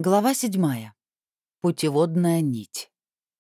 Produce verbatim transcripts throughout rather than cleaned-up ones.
Глава седьмая. Путеводная нить.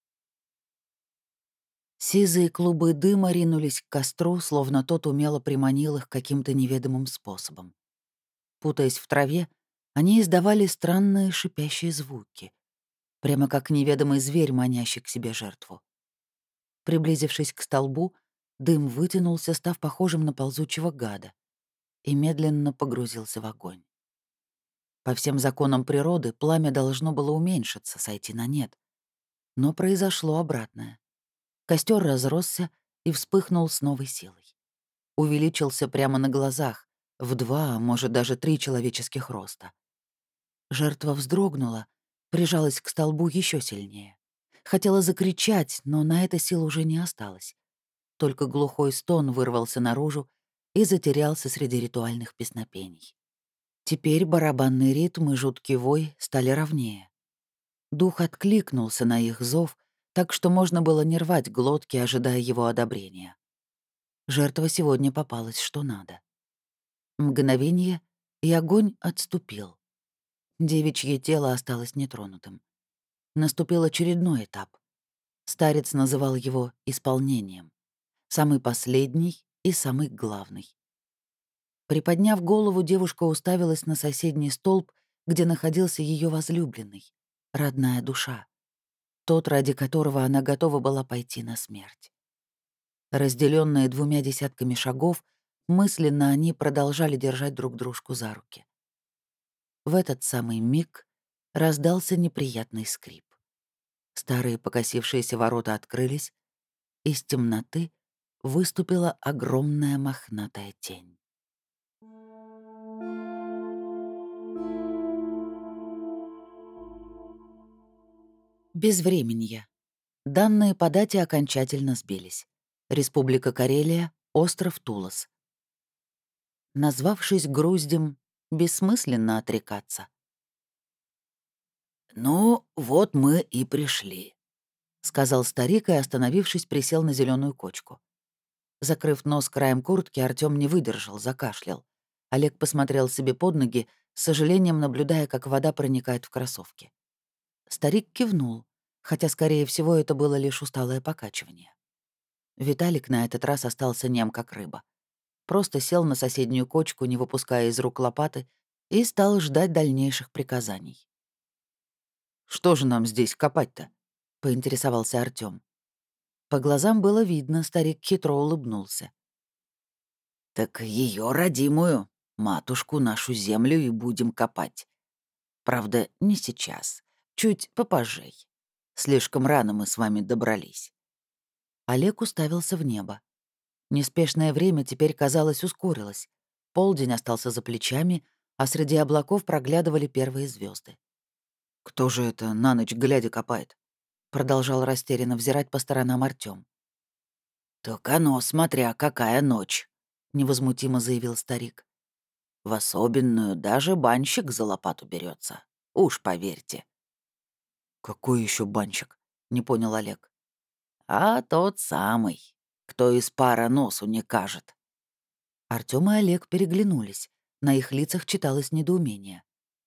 Сизые клубы дыма ринулись к костру, словно тот умело приманил их каким-то неведомым способом. Путаясь в траве, они издавали странные шипящие звуки, прямо как неведомый зверь, манящий к себе жертву. Приблизившись к столбу, дым вытянулся, став похожим на ползучего гада, и медленно погрузился в огонь. По всем законам природы пламя должно было уменьшиться, сойти на нет. Но произошло обратное. Костер разросся и вспыхнул с новой силой. Увеличился прямо на глазах, в два, а может, даже три человеческих роста. Жертва вздрогнула, прижалась к столбу еще сильнее. Хотела закричать, но на это сил уже не осталось. Только глухой стон вырвался наружу и затерялся среди ритуальных песнопений. Теперь барабанный ритм и жуткий вой стали ровнее. Дух откликнулся на их зов, так что можно было не рвать глотки, ожидая его одобрения. Жертва сегодня попалась что надо. Мгновение, и огонь отступил. Девичье тело осталось нетронутым. Наступил очередной этап. Старец называл его исполнением. Самый последний и самый главный. Приподняв голову, девушка уставилась на соседний столб, где находился ее возлюбленный, родная душа. Тот, ради которого она готова была пойти на смерть. Разделенные двумя десятками шагов, мысленно они продолжали держать друг дружку за руки. В этот самый миг раздался неприятный скрип. Старые покосившиеся ворота открылись, из темноты выступила огромная мохнатая тень. Безвременье. Данные по дате окончательно сбились. Республика Карелия, остров Тулос. Назвавшись груздем, бессмысленно отрекаться. «Ну, вот мы и пришли», — сказал старик и, остановившись, присел на зеленую кочку. Закрыв нос краем куртки, Артём не выдержал, закашлял. Олег посмотрел себе под ноги, с сожалением наблюдая, как вода проникает в кроссовки. Старик кивнул, хотя, скорее всего, это было лишь усталое покачивание. Виталик на этот раз остался нем, как рыба. Просто сел на соседнюю кочку, не выпуская из рук лопаты, и стал ждать дальнейших приказаний. «Что же нам здесь копать-то?» — поинтересовался Артём. По глазам было видно, старик хитро улыбнулся. «Так ее родимую, матушку нашу землю и будем копать. Правда, не сейчас, чуть попозже. Слишком рано мы с вами добрались». Олег уставился в небо. Неспешное время теперь, казалось, ускорилось. Полдень остался за плечами, а среди облаков проглядывали первые звезды. «Кто же это на ночь глядя копает?» — продолжал растерянно взирать по сторонам Артём. «Так оно, смотря какая ночь», — невозмутимо заявил старик. «В особенную даже банщик за лопату берется. Уж поверьте». «Какой еще банщик?» — не понял Олег. «А тот самый, кто из пара носу не кажет». Артём и Олег переглянулись. На их лицах читалось недоумение.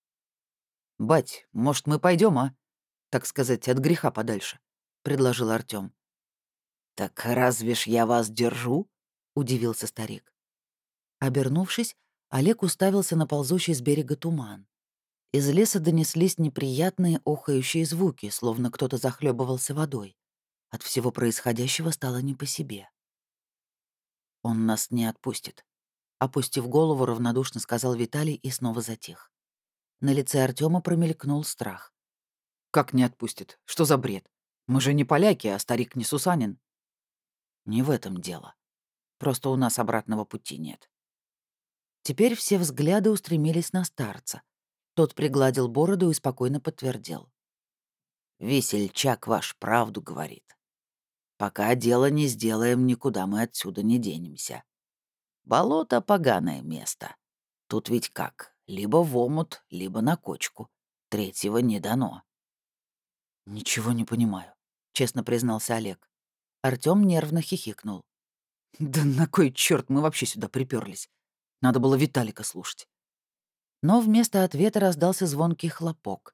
«Бать, может, мы пойдем, а? Так сказать, от греха подальше», — предложил Артём. «Так разве ж я вас держу?» — удивился старик. Обернувшись, Олег уставился на ползущий с берега туман. Из леса донеслись неприятные охающие звуки, словно кто-то захлебывался водой. От всего происходящего стало не по себе. «Он нас не отпустит», — опустив голову, равнодушно сказал Виталий и снова затих. На лице Артёма промелькнул страх. «Как не отпустит? Что за бред? Мы же не поляки, а старик не сусанин». «Не в этом дело. Просто у нас обратного пути нет». Теперь все взгляды устремились на старца. Тот пригладил бороду и спокойно подтвердил. «Весельчак ваш правду говорит. Пока дело не сделаем, никуда мы отсюда не денемся. Болото — поганое место. Тут ведь как, либо в омут, либо на кочку. Третьего не дано». «Ничего не понимаю», — честно признался Олег. Артём нервно хихикнул. «Да на кой черт мы вообще сюда приперлись? Надо было Виталика слушать». Но вместо ответа раздался звонкий хлопок.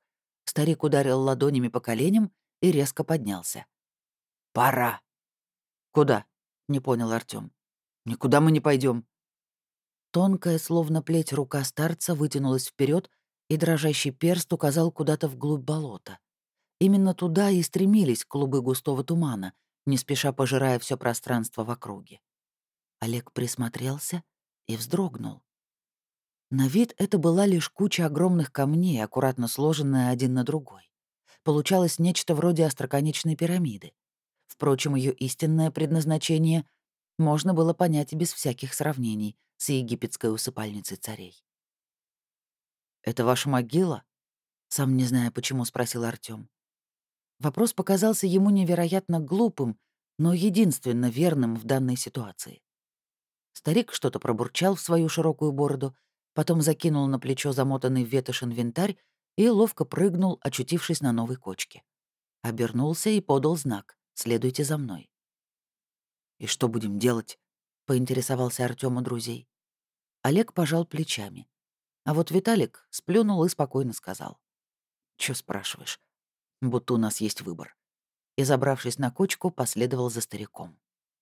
Старик ударил ладонями по коленям и резко поднялся. «Пора!» «Куда?» — не понял Артём. «Никуда мы не пойдем. Тонкая, словно плеть, рука старца вытянулась вперед, и дрожащий перст указал куда-то вглубь болота. Именно туда и стремились клубы густого тумана, не спеша пожирая все пространство в округе. Олег присмотрелся и вздрогнул. На вид это была лишь куча огромных камней, аккуратно сложенная один на другой. Получалось нечто вроде остроконечной пирамиды. Впрочем, ее истинное предназначение можно было понять без всяких сравнений с египетской усыпальницей царей. «Это ваша могила?» — сам не зная почему, спросил Артём. Вопрос показался ему невероятно глупым, но единственно верным в данной ситуации. Старик что-то пробурчал в свою широкую бороду, потом закинул на плечо замотанный в ветошь инвентарь и ловко прыгнул, очутившись на новой кочке. Обернулся и подал знак: «Следуйте за мной». «И что будем делать?» — поинтересовался Артём у друзей. Олег пожал плечами. А вот Виталик сплюнул и спокойно сказал: «Чё спрашиваешь? Будто у нас есть выбор». И, забравшись на кочку, последовал за стариком.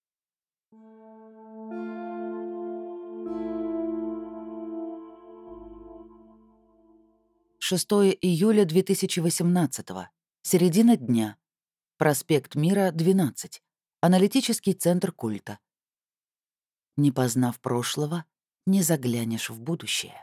шестое июля две тысячи восемнадцатого. Середина дня. Проспект Мира, двенадцать. Аналитический центр культа. Не познав прошлого, не заглянешь в будущее.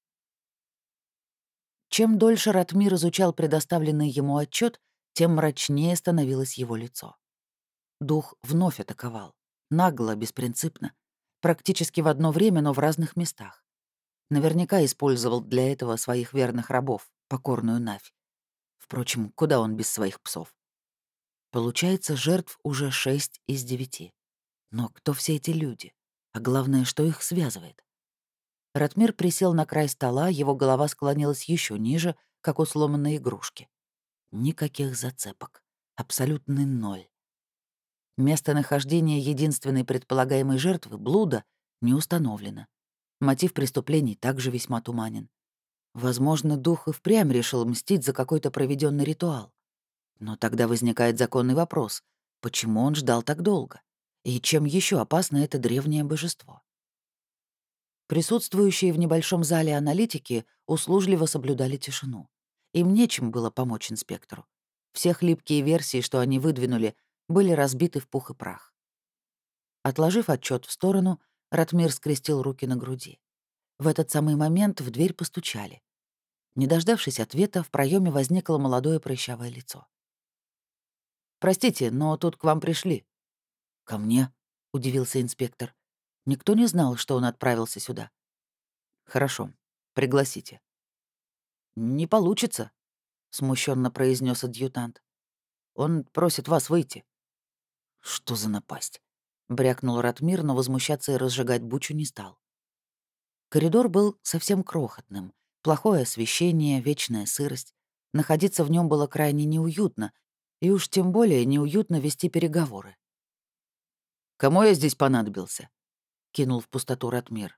Чем дольше Ратмир изучал предоставленный ему отчет, тем мрачнее становилось его лицо. Дух вновь атаковал. Нагло, беспринципно. Практически в одно время, но в разных местах. Наверняка использовал для этого своих верных рабов, покорную Навь. Впрочем, куда он без своих псов? Получается, жертв уже шесть из девяти. Но кто все эти люди? А главное, что их связывает? Ратмир присел на край стола, его голова склонилась еще ниже, как у сломанной игрушки. Никаких зацепок. Абсолютный ноль. Местонахождение единственной предполагаемой жертвы, блуда, не установлено. Мотив преступлений также весьма туманен. Возможно, дух и впрямь решил мстить за какой-то проведенный ритуал. Но тогда возникает законный вопрос: почему он ждал так долго? И чем еще опасно это древнее божество? Присутствующие в небольшом зале аналитики услужливо соблюдали тишину. Им нечем было помочь инспектору. Все хлипкие версии, что они выдвинули, были разбиты в пух и прах. Отложив отчет в сторону, Ратмир скрестил руки на груди. В этот самый момент в дверь постучали. Не дождавшись ответа, в проеме возникло молодое прыщавое лицо. «Простите, но тут к вам пришли». «Ко мне?» — удивился инспектор. Никто не знал, что он отправился сюда. «Хорошо, пригласите». «Не получится», — смущенно произнес адъютант. «Он просит вас выйти». «Что за напасть?» — брякнул Ратмир, но возмущаться и разжигать бучу не стал. Коридор был совсем крохотным. Плохое освещение, вечная сырость. Находиться в нем было крайне неуютно, и уж тем более неуютно вести переговоры. «Кому я здесь понадобился?» — кинул в пустоту Ратмир.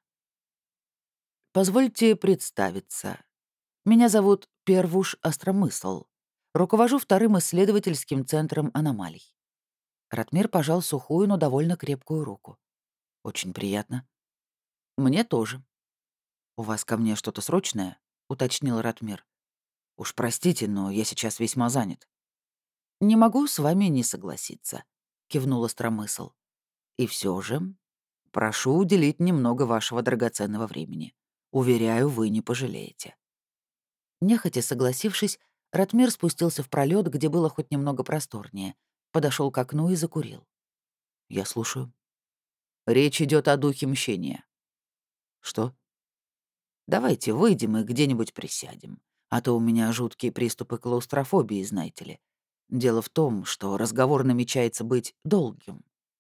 «Позвольте представиться. Меня зовут Первуш Остромысл. Руковожу вторым исследовательским центром аномалий». Ратмир пожал сухую, но довольно крепкую руку. «Очень приятно». «Мне тоже». «У вас ко мне что-то срочное?» — уточнил Ратмир. «Уж простите, но я сейчас весьма занят». «Не могу с вами не согласиться», — кивнул Остромысл. «И все же прошу уделить немного вашего драгоценного времени. Уверяю, вы не пожалеете». Нехотя согласившись, Ратмир спустился в пролет, где было хоть немного просторнее, подошел к окну и закурил. «Я слушаю». «Речь идет о духе мщения». «Что?» «Давайте выйдем и где-нибудь присядем, а то у меня жуткие приступы клаустрофобии, знаете ли. Дело в том, что разговор намечается быть долгим».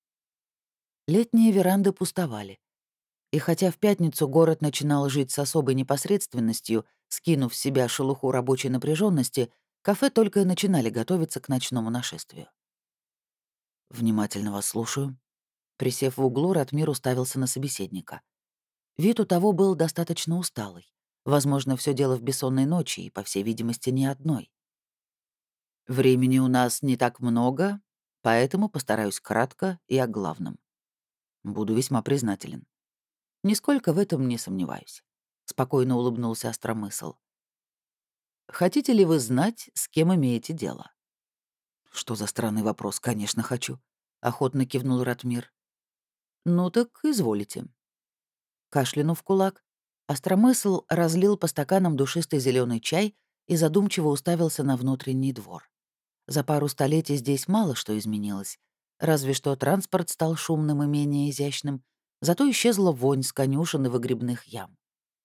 Летние веранды пустовали. И хотя в пятницу город начинал жить с особой непосредственностью, скинув с себя шелуху рабочей напряженности, кафе только и начинали готовиться к ночному нашествию. «Внимательно вас слушаю». Присев в углу, Ратмир уставился на собеседника. Вид у того был достаточно усталый. Возможно, все дело в бессонной ночи и, по всей видимости, не одной. Времени у нас не так много, поэтому постараюсь кратко и о главном. Буду весьма признателен. Нисколько в этом не сомневаюсь. Спокойно улыбнулся Остромысл. Хотите ли вы знать, с кем имеете дело? Что за странный вопрос? Конечно, хочу. Охотно кивнул Ратмир. Ну так изволите. Кашлянув в кулак, Остромысл разлил по стаканам душистый зеленый чай и задумчиво уставился на внутренний двор. За пару столетий здесь мало что изменилось, разве что транспорт стал шумным и менее изящным, зато исчезла вонь с конюшен и выгребных ям.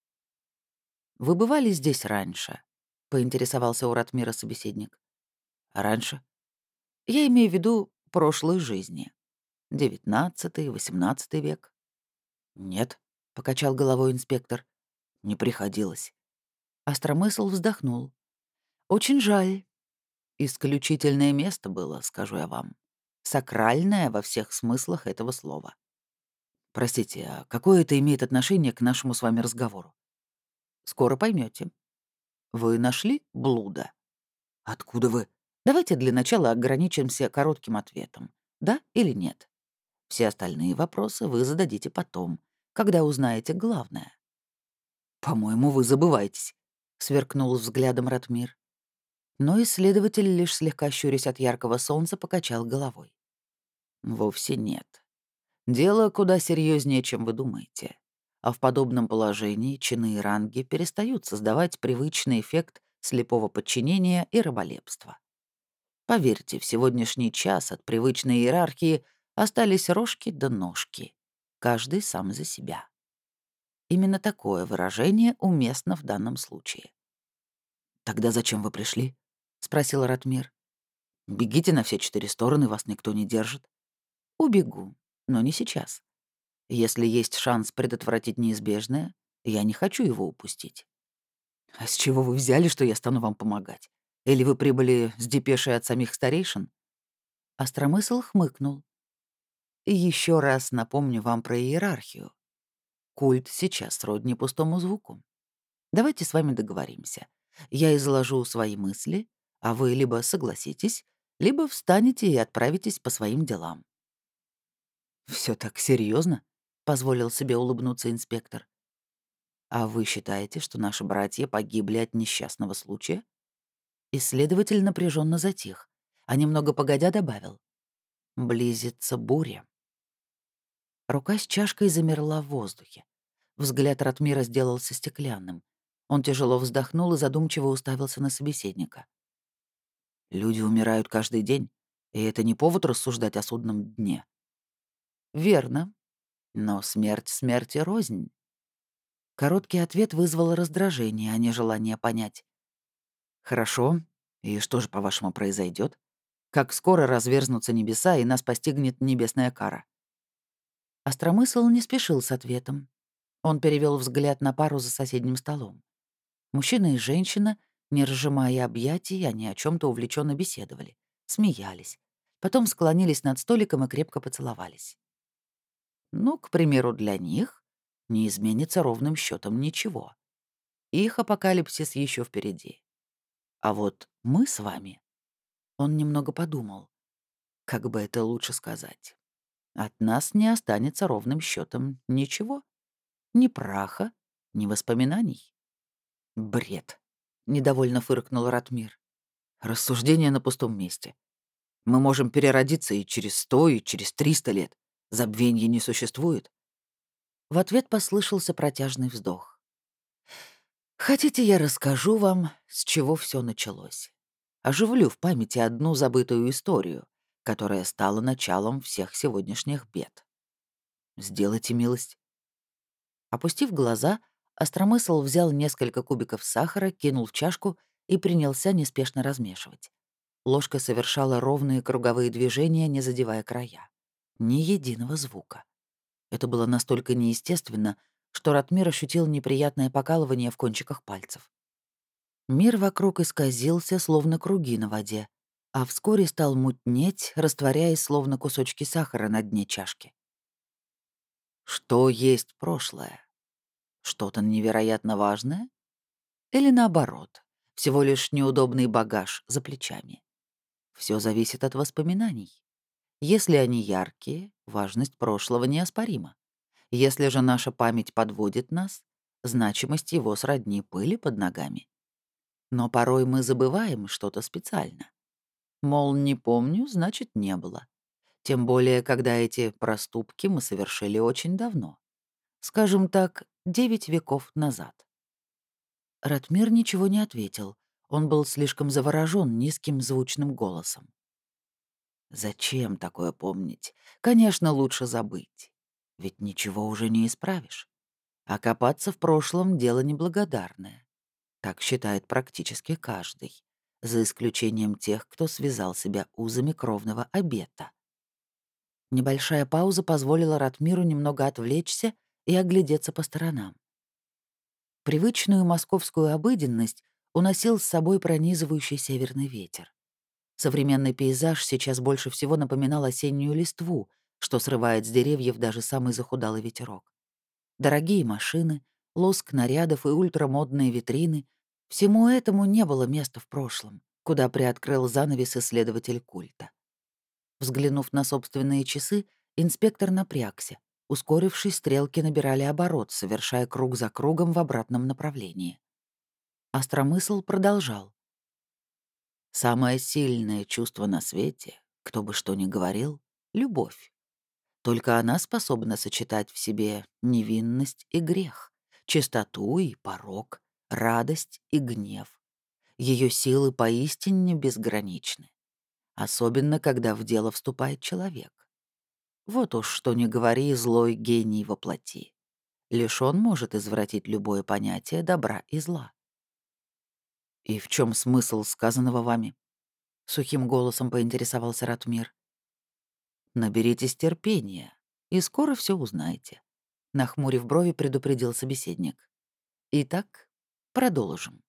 «Вы бывали здесь раньше?» — поинтересовался у Ратмира собеседник. «Раньше?» «Я имею в виду прошлой жизни. Девятнадцатый, восемнадцатый век». «Нет», — покачал головой инспектор, — «не приходилось». Остромысл вздохнул. «Очень жаль. Исключительное место было, скажу я вам. Сакральное во всех смыслах этого слова. Простите, а какое это имеет отношение к нашему с вами разговору? Скоро поймете. Вы нашли блуда? Откуда вы? Давайте для начала ограничимся коротким ответом. Да или нет? Все остальные вопросы вы зададите потом, когда узнаете главное. По-моему, вы забываетесь, сверкнул взглядом Ратмир. Но исследователь, лишь слегка щурясь от яркого солнца, покачал головой. Вовсе нет. Дело куда серьезнее, чем вы думаете. А в подобном положении чины и ранги перестают создавать привычный эффект слепого подчинения и раболепства. Поверьте, в сегодняшний час от привычной иерархии остались рожки да ножки. Каждый сам за себя. Именно такое выражение уместно в данном случае. «Тогда зачем вы пришли?» — спросил Ратмир. «Бегите на все четыре стороны, вас никто не держит». «Убегу, но не сейчас. Если есть шанс предотвратить неизбежное, я не хочу его упустить». «А с чего вы взяли, что я стану вам помогать? Или вы прибыли с депешей от самих старейшин?» Остромысл хмыкнул. Еще раз напомню вам про иерархию. Культ сейчас сродни пустому звуку. Давайте с вами договоримся. Я изложу свои мысли, а вы либо согласитесь, либо встанете и отправитесь по своим делам. Все так серьезно? Позволил себе улыбнуться инспектор. А вы считаете, что наши братья погибли от несчастного случая? Исследователь напряженно затих, а немного погодя добавил. Близится буря. Рука с чашкой замерла в воздухе. Взгляд Ратмира сделался стеклянным. Он тяжело вздохнул и задумчиво уставился на собеседника. «Люди умирают каждый день, и это не повод рассуждать о судном дне». «Верно. Но смерть смерти рознь». Короткий ответ вызвал раздражение, а не желание понять. «Хорошо. И что же, по-вашему, произойдет? Как скоро разверзнутся небеса, и нас постигнет небесная кара?» Остромысл не спешил с ответом. Он перевел взгляд на пару за соседним столом. Мужчина и женщина, не разжимая объятий, они о чем то увлеченно беседовали, смеялись. Потом склонились над столиком и крепко поцеловались. Ну, к примеру, для них не изменится ровным счетом ничего. Их апокалипсис еще впереди. А вот мы с вами... Он немного подумал. Как бы это лучше сказать? От нас не останется ровным счетом ничего. Ни праха, ни воспоминаний. Бред. Недовольно фыркнул Ратмир. Рассуждение на пустом месте. Мы можем переродиться и через сто, и через триста лет. Забвенья не существует. В ответ послышался протяжный вздох. Хотите, я расскажу вам, с чего все началось? Оживлю в памяти одну забытую историю, которая стала началом всех сегодняшних бед. Сделайте милость. Опустив глаза, Остромысл взял несколько кубиков сахара, кинул в чашку и принялся неспешно размешивать. Ложка совершала ровные круговые движения, не задевая края. Ни единого звука. Это было настолько неестественно, что Ратмир ощутил неприятное покалывание в кончиках пальцев. Мир вокруг исказился, словно круги на воде, а вскоре стал мутнеть, растворяясь, словно кусочки сахара на дне чашки. Что есть прошлое? Что-то невероятно важное? Или наоборот, всего лишь неудобный багаж за плечами? Все зависит от воспоминаний. Если они яркие, важность прошлого неоспорима. Если же наша память подводит нас, значимость его сродни пыли под ногами. Но порой мы забываем что-то специально. Мол, не помню, значит, не было. Тем более, когда эти проступки мы совершили очень давно. Скажем так, девять веков назад. Ратмир ничего не ответил. Он был слишком заворожен низким звучным голосом. Зачем такое помнить? Конечно, лучше забыть. Ведь ничего уже не исправишь. А копаться в прошлом — дело неблагодарное. Так считает практически каждый, за исключением тех, кто связал себя узами кровного обета. Небольшая пауза позволила Ратмиру немного отвлечься и оглядеться по сторонам. Привычную московскую обыденность уносил с собой пронизывающий северный ветер. Современный пейзаж сейчас больше всего напоминал осеннюю листву, что срывает с деревьев даже самый захудалый ветерок. Дорогие машины, лоск нарядов и ультрамодные витрины — всему этому не было места в прошлом, куда приоткрыл занавес исследователь культа. Взглянув на собственные часы, инспектор напрягся. Ускорившись, стрелки набирали оборот, совершая круг за кругом в обратном направлении. Остромысл продолжал. «Самое сильное чувство на свете, кто бы что ни говорил, — любовь. Только она способна сочетать в себе невинность и грех, чистоту и порок, радость и гнев. Ее силы поистине безграничны, особенно когда в дело вступает человек. Вот уж что ни говори, злой гений во плоти. Лишь он может извратить любое понятие добра и зла. «И в чем смысл сказанного вами?» — сухим голосом поинтересовался Ратмир. «Наберитесь терпения, и скоро все узнаете», — нахмурив брови, предупредил собеседник. «Итак, продолжим.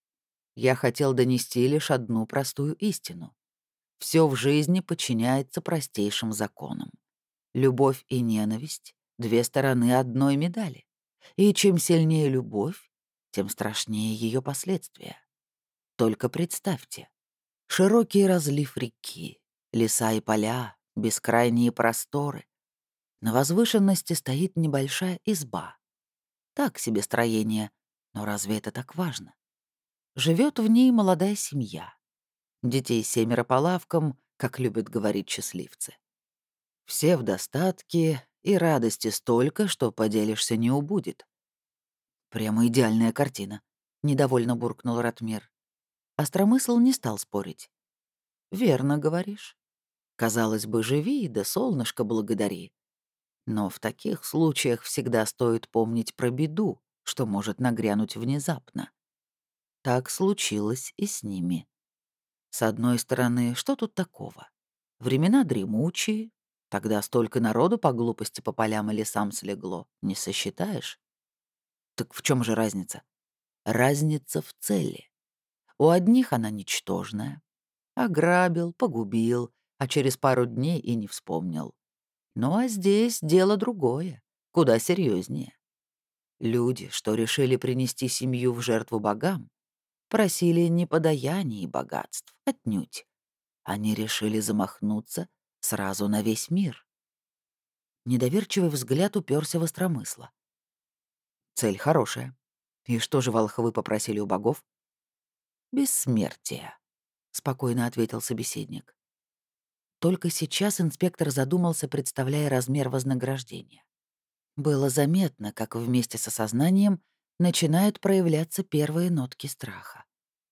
Я хотел донести лишь одну простую истину. Все в жизни подчиняется простейшим законам. Любовь и ненависть — две стороны одной медали. И чем сильнее любовь, тем страшнее ее последствия. Только представьте. Широкий разлив реки, леса и поля, бескрайние просторы. На возвышенности стоит небольшая изба. Так себе строение, но разве это так важно? Живет в ней молодая семья. Детей семеро по лавкам, как любят говорить счастливцы. Все в достатке, и радости столько, что поделишься не убудет. Прямо идеальная картина, — недовольно буркнул Ратмир. Остромысл не стал спорить. «Верно говоришь. Казалось бы, живи, да солнышко благодари. Но в таких случаях всегда стоит помнить про беду, что может нагрянуть внезапно. Так случилось и с ними. С одной стороны, что тут такого? Времена дремучие, тогда столько народу по глупости по полям и лесам слегло, не сосчитаешь. Так в чем же разница? Разница в цели. У одних она ничтожная. Ограбил, погубил, а через пару дней и не вспомнил. Ну а здесь дело другое, куда серьезнее. Люди, что решили принести семью в жертву богам, просили не подаяний и богатств, отнюдь. Они решили замахнуться сразу на весь мир. Недоверчивый взгляд уперся в остромысла. Цель хорошая. И что же волхвы попросили у богов? «Бессмертие», — спокойно ответил собеседник. Только сейчас инспектор задумался, представляя размер вознаграждения. Было заметно, как вместе с осознанием начинают проявляться первые нотки страха.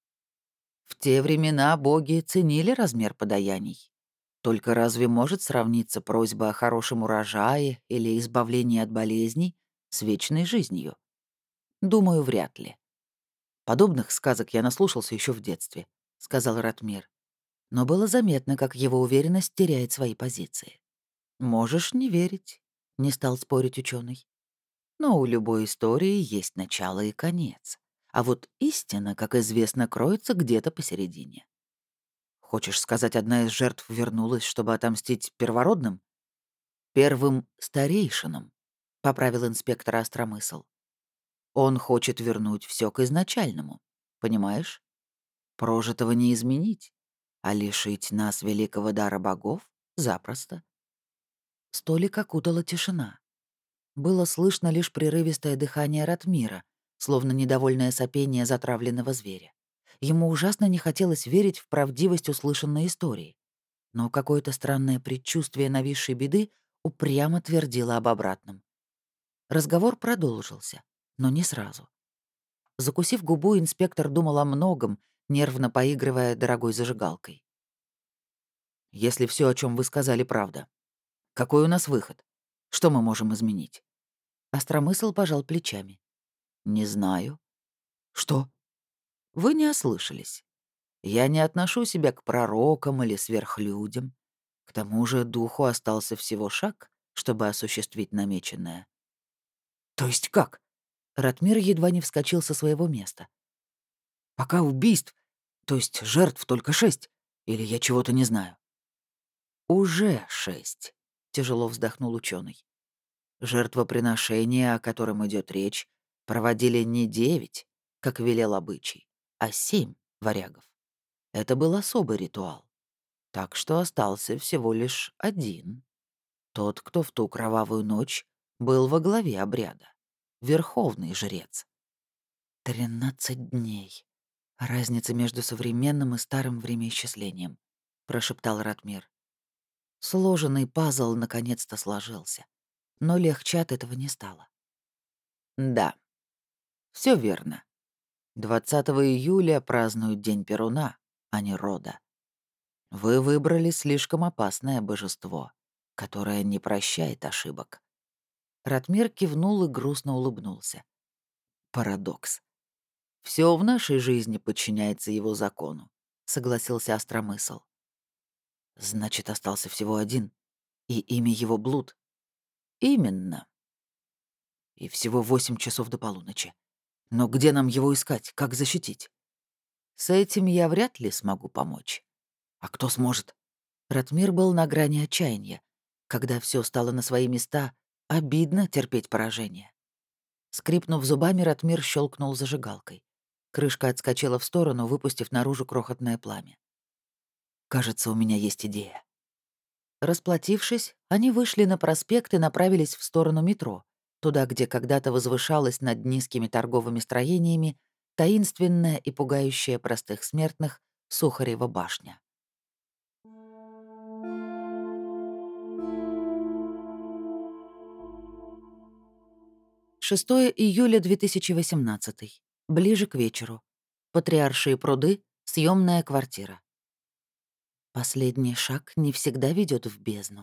В те времена боги ценили размер подаяний. Только разве может сравниться просьба о хорошем урожае или избавлении от болезней с вечной жизнью? Думаю, вряд ли. Подобных сказок я наслушался еще в детстве, — сказал Ратмир. Но было заметно, как его уверенность теряет свои позиции. «Можешь не верить», — не стал спорить ученый. «Но у любой истории есть начало и конец. А вот истина, как известно, кроется где-то посередине. Хочешь сказать, одна из жертв вернулась, чтобы отомстить первородным?» «Первым старейшинам», — поправил инспектор Остромысл. «Он хочет вернуть все к изначальному. Понимаешь? Прожитого не изменить. А лишить нас великого дара богов? Запросто. Столик окутала тишина. Было слышно лишь прерывистое дыхание Ратмира, словно недовольное сопение затравленного зверя. Ему ужасно не хотелось верить в правдивость услышанной истории, но какое-то странное предчувствие нависшей беды упрямо твердило об обратном. Разговор продолжился, но не сразу. Закусив губу, инспектор думал о многом, нервно поигрывая дорогой зажигалкой. «Если все, о чем вы сказали, правда, какой у нас выход? Что мы можем изменить?» Остромысл пожал плечами. «Не знаю». «Что?» «Вы не ослышались. Я не отношу себя к пророкам или сверхлюдям. К тому же духу остался всего шаг, чтобы осуществить намеченное». «То есть как?» Ратмир едва не вскочил со своего места. «Пока убийств, то есть жертв только шесть? Или я чего-то не знаю?» «Уже шесть», — тяжело вздохнул ученый. Жертвоприношения, о котором идет речь, проводили не девять, как велел обычай, а семь варягов. Это был особый ритуал. Так что остался всего лишь один. Тот, кто в ту кровавую ночь был во главе обряда. Верховный жрец. «Тринадцать дней. Разница между современным и старым времяисчислением», — прошептал Ратмир. Сложенный пазл наконец-то сложился, но легче от этого не стало. «Да, все верно. Двадцатого июля празднуют День Перуна, а не рода. Вы выбрали слишком опасное божество, которое не прощает ошибок». Ратмир кивнул и грустно улыбнулся. Парадокс. Все в нашей жизни подчиняется его закону, согласился Остромысл. Значит, остался всего один, и имя его Блуд. Именно. И всего восемь часов до полуночи. Но где нам его искать, как защитить? С этим я вряд ли смогу помочь. А кто сможет? Ратмир был на грани отчаяния. Когда все стало на свои места, обидно терпеть поражение. Скрипнув зубами, Ратмир щелкнул зажигалкой. Крышка отскочила в сторону, выпустив наружу крохотное пламя. «Кажется, у меня есть идея». Расплатившись, они вышли на проспект и направились в сторону метро, туда, где когда-то возвышалась над низкими торговыми строениями таинственная и пугающая простых смертных Сухарева башня. шестого июля две тысячи восемнадцатого. Ближе к вечеру. Патриаршие пруды, съемная квартира. Последний шаг не всегда ведет в бездну.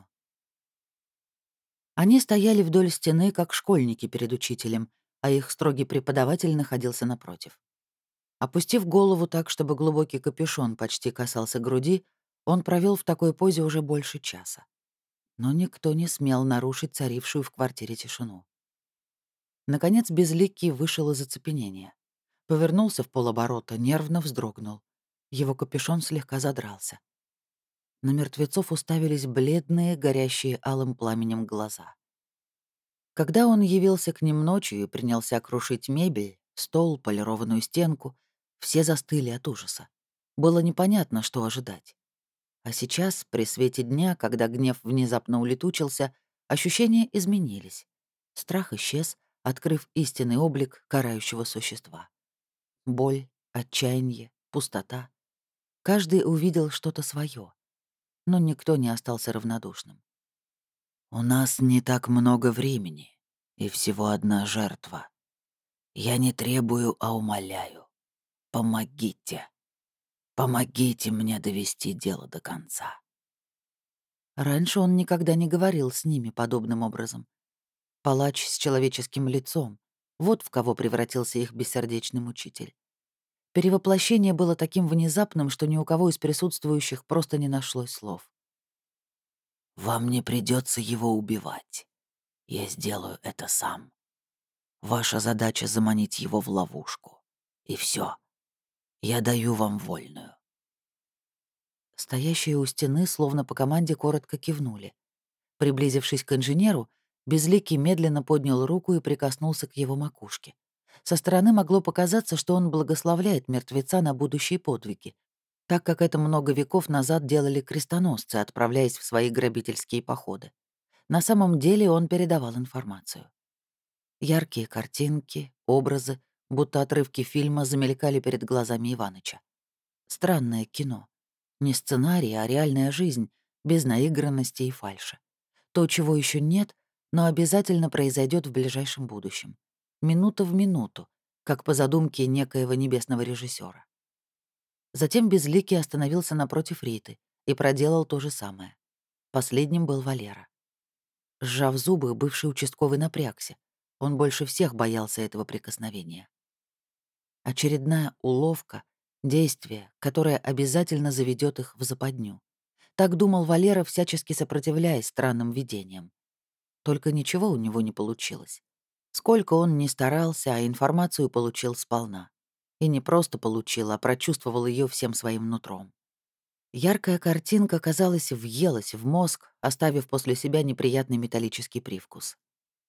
Они стояли вдоль стены, как школьники перед учителем, а их строгий преподаватель находился напротив. Опустив голову так, чтобы глубокий капюшон почти касался груди, он провел в такой позе уже больше часа. Но никто не смел нарушить царившую в квартире тишину. Наконец Безликий вышел из оцепенения. Повернулся в полоборота, нервно вздрогнул. Его капюшон слегка задрался. На мертвецов уставились бледные, горящие алым пламенем глаза. Когда он явился к ним ночью и принялся крушить мебель, стол, полированную стенку, все застыли от ужаса. Было непонятно, что ожидать. А сейчас, при свете дня, когда гнев внезапно улетучился, ощущения изменились. Страх исчез, открыв истинный облик карающего существа. Боль, отчаяние, пустота. Каждый увидел что-то свое, но никто не остался равнодушным. «У нас не так много времени, и всего одна жертва. Я не требую, а умоляю. Помогите. Помогите мне довести дело до конца». Раньше он никогда не говорил с ними подобным образом. Палач с человеческим лицом. Вот в кого превратился их бессердечный мучитель. Перевоплощение было таким внезапным, что ни у кого из присутствующих просто не нашлось слов. «Вам не придется его убивать. Я сделаю это сам. Ваша задача — заманить его в ловушку. И все. Я даю вам вольную». Стоящие у стены, словно по команде, коротко кивнули. Приблизившись к инженеру, Безликий медленно поднял руку и прикоснулся к его макушке. Со стороны могло показаться, что он благословляет мертвеца на будущие подвиги. так как это много веков назад делали крестоносцы, отправляясь в свои грабительские походы. На самом деле он передавал информацию. Яркие картинки, образы, будто отрывки фильма замелькали перед глазами Иваныча. Странное кино. Не сценарий, а реальная жизнь, без наигранности и фальши. То, чего еще нет, но обязательно произойдет в ближайшем будущем. Минута в минуту, как по задумке некоего небесного режиссера. Затем Безликий остановился напротив Риты и проделал то же самое. Последним был Валера. Сжав зубы, бывший участковый напрягся. Он больше всех боялся этого прикосновения. Очередная уловка, действие, которое обязательно заведет их в западню. Так думал Валера, всячески сопротивляясь странным видениям. Только ничего у него не получилось. Сколько он ни старался, а информацию получил сполна. И не просто получил, а прочувствовал ее всем своим нутром. Яркая картинка, казалось, въелась в мозг, оставив после себя неприятный металлический привкус.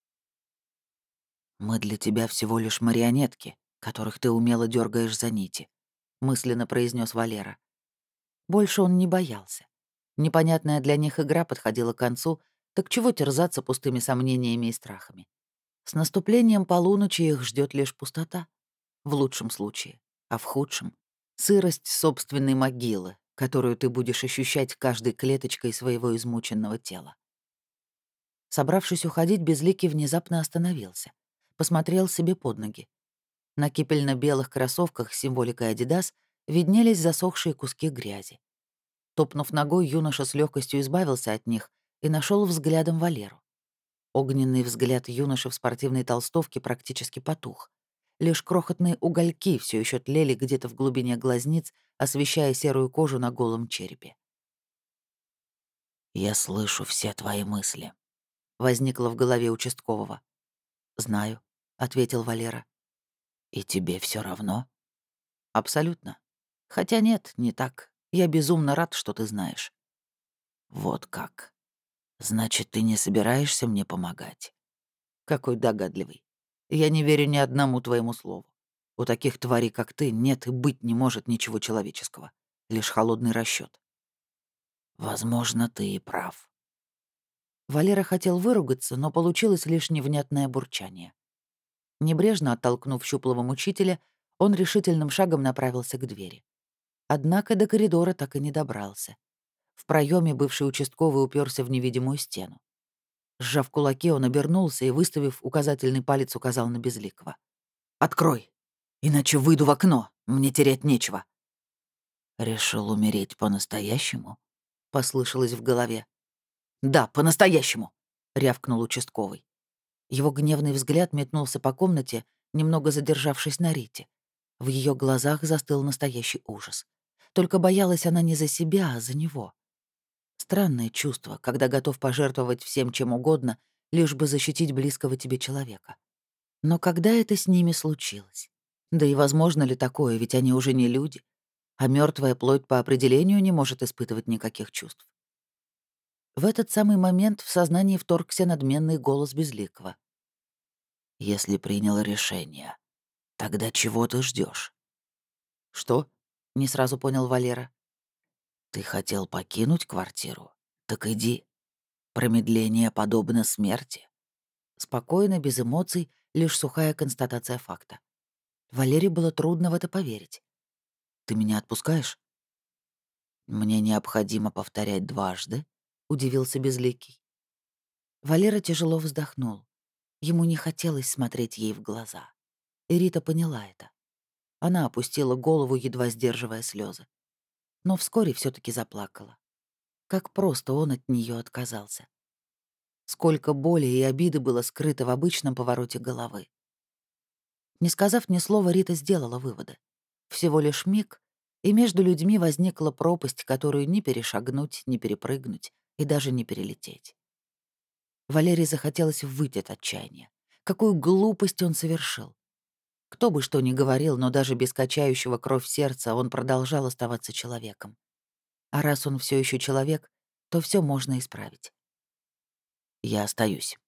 «Мы для тебя всего лишь марионетки, которых ты умело дергаешь за нити», — мысленно произнес Валера. Больше он не боялся. Непонятная для них игра подходила к концу, так чего терзаться пустыми сомнениями и страхами? С наступлением полуночи их ждет лишь пустота. В лучшем случае. А в худшем — сырость собственной могилы, которую ты будешь ощущать каждой клеточкой своего измученного тела. Собравшись уходить, Безликий внезапно остановился. Посмотрел себе под ноги. На кипельно-белых кроссовках с символикой «Адидас» виднелись засохшие куски грязи. Топнув ногой, юноша с легкостью избавился от них и нашел взглядом Валеру. Огненный взгляд юноши в спортивной толстовке практически потух. Лишь крохотные угольки все еще тлели где-то в глубине глазниц, освещая серую кожу на голом черепе. «Я слышу все твои мысли», — возникло в голове участкового. «Знаю», — ответил Валера. «И тебе все равно?» «Абсолютно. Хотя нет, не так. Я безумно рад, что ты знаешь». «Вот как. Значит, ты не собираешься мне помогать?» «Какой догадливый. Я не верю ни одному твоему слову. У таких тварей, как ты, нет и быть не может ничего человеческого. Лишь холодный расчет. «Возможно, ты и прав». Валера хотел выругаться, но получилось лишь невнятное бурчание. Небрежно оттолкнув щуплого мучителя, он решительным шагом направился к двери. Однако до коридора так и не добрался. В проеме бывший участковый уперся в невидимую стену. Сжав кулаки, он обернулся и, выставив указательный палец, указал на Безликого. «Открой! Иначе выйду в окно, мне терять нечего!» «Решил умереть по-настоящему?» — послышалось в голове. «Да, по-настоящему!» — рявкнул участковый. Его гневный взгляд метнулся по комнате, немного задержавшись на Рите. В ее глазах застыл настоящий ужас. Только боялась она не за себя, а за него. Странное чувство, когда готов пожертвовать всем чем угодно, лишь бы защитить близкого тебе человека. Но когда это с ними случилось? Да и возможно ли такое, ведь они уже не люди, а мертвая плоть по определению не может испытывать никаких чувств. В этот самый момент в сознании вторгся надменный голос Безликого. «Если принял решение, тогда чего ты ждешь? «Что?» — не сразу понял Валера. Ты хотел покинуть квартиру? Так иди. Промедление подобно смерти». Спокойно, без эмоций, лишь сухая констатация факта. Валере было трудно в это поверить. «Ты меня отпускаешь?» «Мне необходимо повторять дважды?» — удивился Безликий. Валера тяжело вздохнул. Ему не хотелось смотреть ей в глаза. И Рита поняла это. Она опустила голову, едва сдерживая слезы. Но вскоре все таки заплакала. Как просто он от нее отказался. Сколько боли и обиды было скрыто в обычном повороте головы. Не сказав ни слова, Рита сделала выводы. Всего лишь миг, и между людьми возникла пропасть, которую ни перешагнуть, ни перепрыгнуть и даже не перелететь. Валерии захотелось выйти от отчаяния. Какую глупость он совершил. Кто бы что ни говорил, но даже без качающего кровь сердца он продолжал оставаться человеком. А раз он все еще человек, то все можно исправить. «Я остаюсь».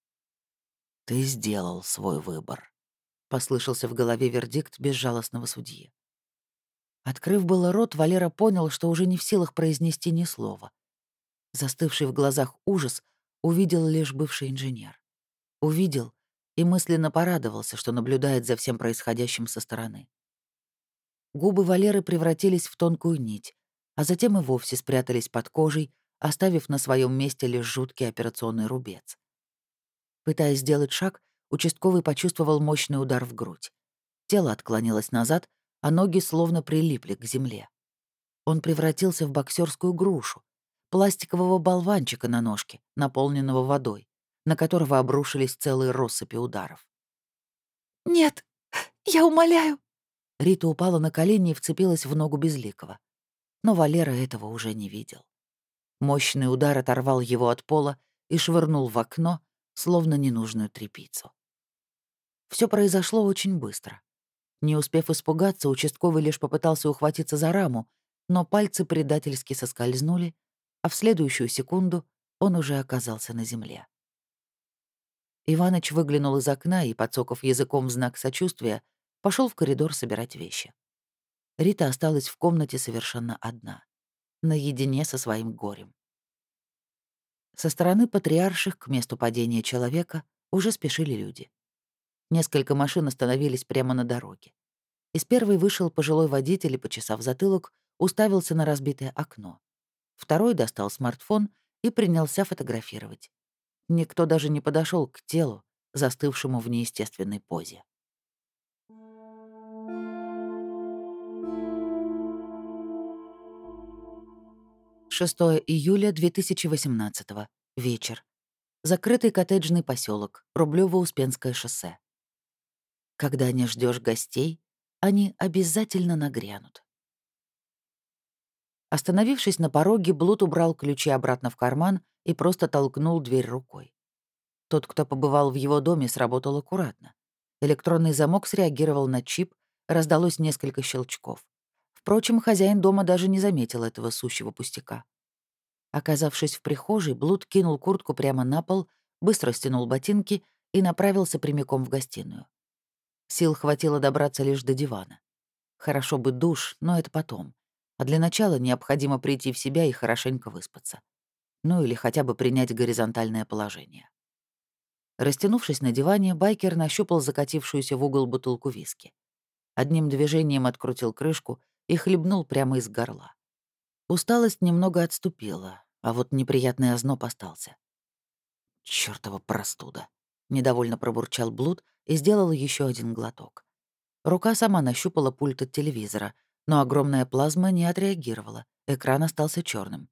«Ты сделал свой выбор», — послышался в голове вердикт безжалостного судьи. Открыв было рот, Валера понял, что уже не в силах произнести ни слова. Застывший в глазах ужас увидел лишь бывший инженер. Увидел и мысленно порадовался, что наблюдает за всем происходящим со стороны. Губы Валеры превратились в тонкую нить, а затем и вовсе спрятались под кожей, оставив на своем месте лишь жуткий операционный рубец. Пытаясь сделать шаг, участковый почувствовал мощный удар в грудь. Тело отклонилось назад, а ноги словно прилипли к земле. Он превратился в боксерскую грушу, пластикового болванчика на ножке, наполненного водой, на которого обрушились целые россыпи ударов. «Нет, я умоляю!» Рита упала на колени и вцепилась в ногу Безликого. Но Валера этого уже не видел. Мощный удар оторвал его от пола и швырнул в окно, словно ненужную тряпицу. Все произошло очень быстро. Не успев испугаться, участковый лишь попытался ухватиться за раму, но пальцы предательски соскользнули, а в следующую секунду он уже оказался на земле. Иваныч выглянул из окна и, подсоков языком в знак сочувствия, пошел в коридор собирать вещи. Рита осталась в комнате совершенно одна, наедине со своим горем. Со стороны патриарших к месту падения человека уже спешили люди. Несколько машин остановились прямо на дороге. Из первой вышел пожилой водитель и, почесав затылок, уставился на разбитое окно. Второй достал смартфон и принялся фотографировать. Никто даже не подошел к телу, застывшему в неестественной позе. шестое июля две тысячи восемнадцатого. Вечер. Закрытый коттеджный поселок, Рублёво-Успенское шоссе. Когда не ждешь гостей, они обязательно нагрянут. Остановившись на пороге, Блуд убрал ключи обратно в карман и просто толкнул дверь рукой. Тот, кто побывал в его доме, сработал аккуратно. Электронный замок среагировал на чип, раздалось несколько щелчков. Впрочем, хозяин дома даже не заметил этого сущего пустяка. Оказавшись в прихожей, Блуд кинул куртку прямо на пол, быстро стянул ботинки и направился прямиком в гостиную. Сил хватило добраться лишь до дивана. Хорошо бы душ, но это потом. А для начала необходимо прийти в себя и хорошенько выспаться. Ну или хотя бы принять горизонтальное положение. Растянувшись на диване, байкер нащупал закатившуюся в угол бутылку виски. Одним движением открутил крышку и хлебнул прямо из горла. Усталость немного отступила, а вот неприятный озноб остался. «Чёртова простуда!» — недовольно пробурчал Блуд и сделал еще один глоток. Рука сама нащупала пульт от телевизора, но огромная плазма не отреагировала, экран остался черным.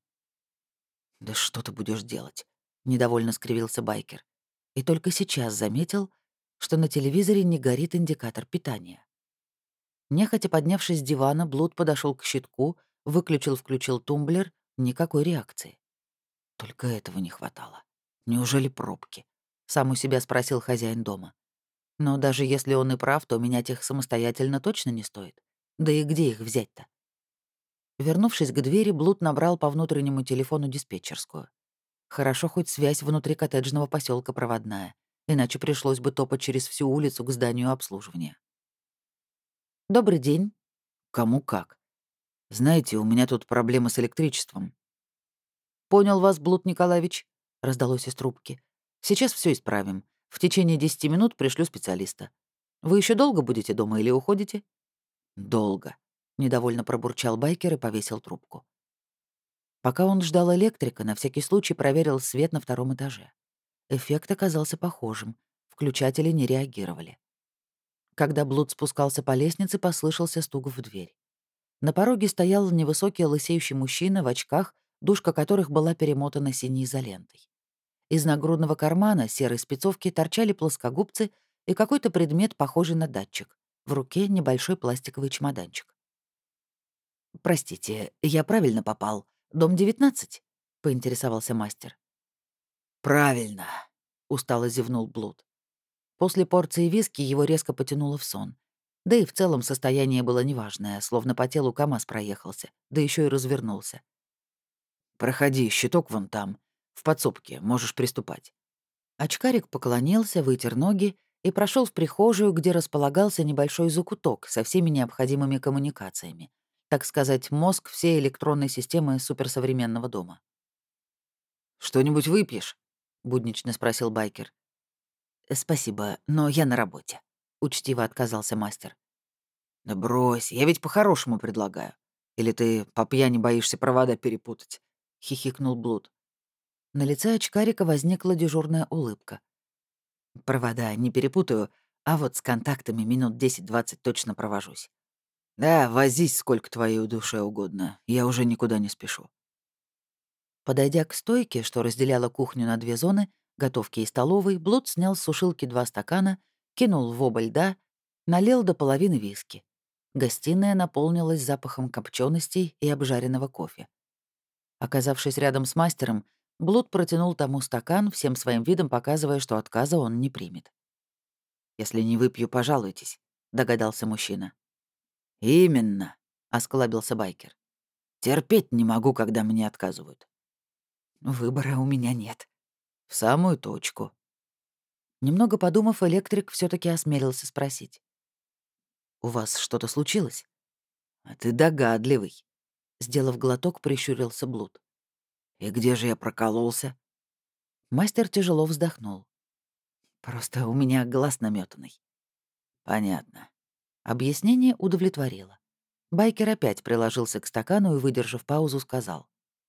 «Да что ты будешь делать?» — недовольно скривился байкер. И только сейчас заметил, что на телевизоре не горит индикатор питания. Нехотя поднявшись с дивана, Блуд подошел к щитку, выключил-включил тумблер — никакой реакции. Только этого не хватало. Неужели пробки? Сам у себя спросил хозяин дома. Но даже если он и прав, то менять их самостоятельно точно не стоит. Да и где их взять-то? Вернувшись к двери, Блуд набрал по внутреннему телефону диспетчерскую. Хорошо, хоть связь внутри коттеджного поселка проводная, иначе пришлось бы топать через всю улицу к зданию обслуживания. «Добрый день». «Кому как. Знаете, у меня тут проблемы с электричеством». «Понял вас, Блуд Николаевич», — раздалось из трубки. «Сейчас все исправим. В течение десяти минут пришлю специалиста. Вы еще долго будете дома или уходите?» «Долго», — недовольно пробурчал байкер и повесил трубку. Пока он ждал электрика, на всякий случай проверил свет на втором этаже. Эффект оказался похожим. Включатели не реагировали. Когда Блуд спускался по лестнице, послышался стук в дверь. На пороге стоял невысокий лысеющий мужчина в очках, дужка которых была перемотана синей изолентой. Из нагрудного кармана серой спецовки торчали плоскогубцы и какой-то предмет, похожий на датчик. В руке небольшой пластиковый чемоданчик. «Простите, я правильно попал? Дом девятнадцать?» — поинтересовался мастер. «Правильно», — Устало зевнул Блуд. После порции виски его резко потянуло в сон. Да и в целом состояние было неважное, словно по телу КамАЗ проехался, да еще и развернулся. «Проходи, щиток вон там. В подсобке, можешь приступать». Очкарик поклонился, вытер ноги и прошел в прихожую, где располагался небольшой закуток со всеми необходимыми коммуникациями. так сказать, мозг всей электронной системы суперсовременного дома. «Что-нибудь выпьешь?» — буднично спросил байкер. «Э, «Спасибо, но я на работе», — учтиво отказался мастер. «Да брось, я ведь по-хорошему предлагаю. Или ты по пьяни боишься провода перепутать?» — хихикнул Блуд. На лице очкарика возникла дежурная улыбка. «Провода не перепутаю, а вот с контактами минут десять-двадцать точно провожусь». «Да, возись сколько твоей душе угодно. Я уже никуда не спешу». Подойдя к стойке, что разделяла кухню на две зоны, готовки и столовой, Блуд снял с сушилки два стакана, кинул в оба льда, налил до половины виски. Гостиная наполнилась запахом копченостей и обжаренного кофе. Оказавшись рядом с мастером, Блуд протянул тому стакан, всем своим видом показывая, что отказа он не примет. «Если не выпью, пожалуйтесь», — догадался мужчина. «Именно», — осклабился байкер. «Терпеть не могу, когда мне отказывают». «Выбора у меня нет». «В самую точку». Немного подумав, электрик все таки осмелился спросить. «У вас что-то случилось?» «А ты догадливый». Сделав глоток, прищурился Блуд. «И где же я прокололся?» Мастер тяжело вздохнул. «Просто у меня глаз наметанный. «Понятно». Объяснение удовлетворило. Байкер опять приложился к стакану и, выдержав паузу, сказал.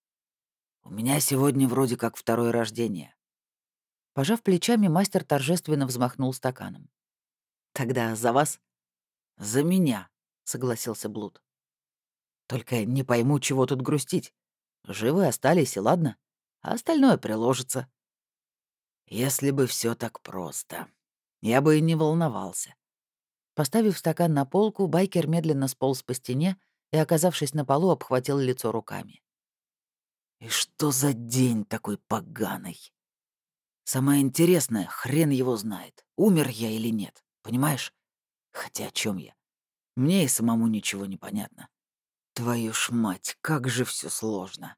«У меня сегодня вроде как второе рождение». Пожав плечами, мастер торжественно взмахнул стаканом. «Тогда за вас?» «За меня», — согласился Блуд. «Только не пойму, чего тут грустить. Живы остались, и ладно. А остальное приложится». «Если бы все так просто. Я бы и не волновался». Поставив стакан на полку, байкер медленно сполз по стене и, оказавшись на полу, обхватил лицо руками. «И что за день такой поганый? Самое интересное, хрен его знает, умер я или нет, понимаешь? Хотя о чем я? Мне и самому ничего не понятно. Твою ж мать, как же все сложно».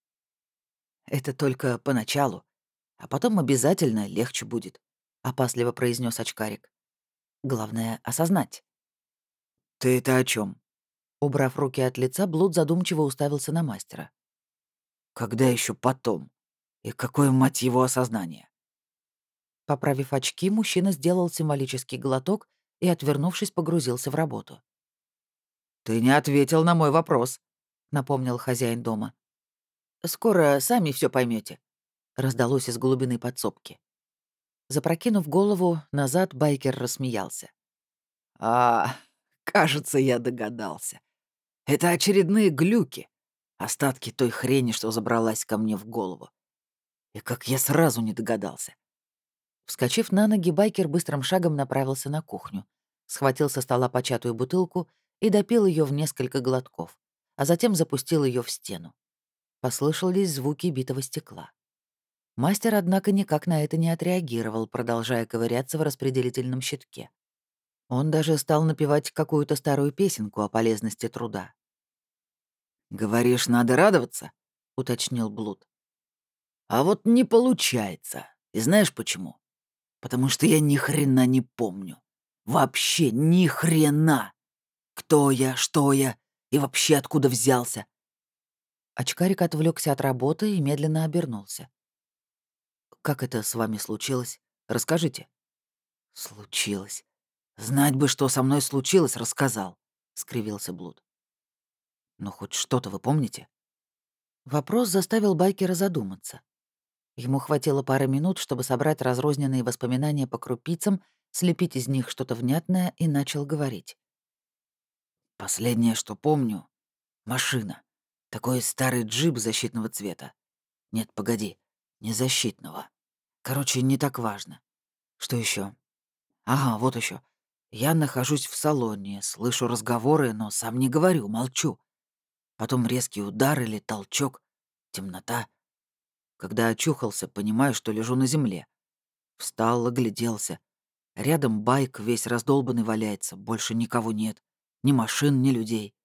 «Это только поначалу, а потом обязательно легче будет», — опасливо произнес очкарик. «Главное — осознать». «Ты это о чем? Убрав руки от лица, Блуд задумчиво уставился на мастера. Когда еще потом? И какое, мать его, осознание?» Поправив очки, мужчина сделал символический глоток и, отвернувшись, погрузился в работу. «Ты не ответил на мой вопрос», — напомнил хозяин дома. «Скоро сами все поймете, раздалось из глубины подсобки. Запрокинув голову, назад байкер рассмеялся. «А, кажется, я догадался. Это очередные глюки, остатки той хрени, что забралась ко мне в голову. И как я сразу не догадался». Вскочив на ноги, байкер быстрым шагом направился на кухню, схватил со стола початую бутылку и допил ее в несколько глотков, а затем запустил ее в стену. Послышались звуки битого стекла. Мастер, однако, никак на это не отреагировал, продолжая ковыряться в распределительном щитке. Он даже стал напевать какую-то старую песенку о полезности труда. «Говоришь, надо радоваться?» — уточнил Блуд. «А вот не получается. И знаешь почему? Потому что я ни хрена не помню. Вообще ни хрена. Кто я, что я и вообще откуда взялся?» Очкарик отвлекся от работы и медленно обернулся. «Как это с вами случилось? Расскажите». «Случилось. Знать бы, что со мной случилось, рассказал», — скривился Блуд. «Ну, хоть что-то вы помните?» Вопрос заставил байкера задуматься. Ему хватило пары минут, чтобы собрать разрозненные воспоминания по крупицам, слепить из них что-то внятное и начал говорить. «Последнее, что помню — машина. Такой старый джип защитного цвета. Нет, погоди, не защитного. Короче, не так важно. Что еще? Ага, вот еще. Я нахожусь в салоне, слышу разговоры, но сам не говорю, молчу. Потом резкий удар или толчок, темнота. Когда очухался, понимаю, что лежу на земле. Встал, огляделся. Рядом байк весь раздолбанный валяется, больше никого нет. Ни машин, ни людей.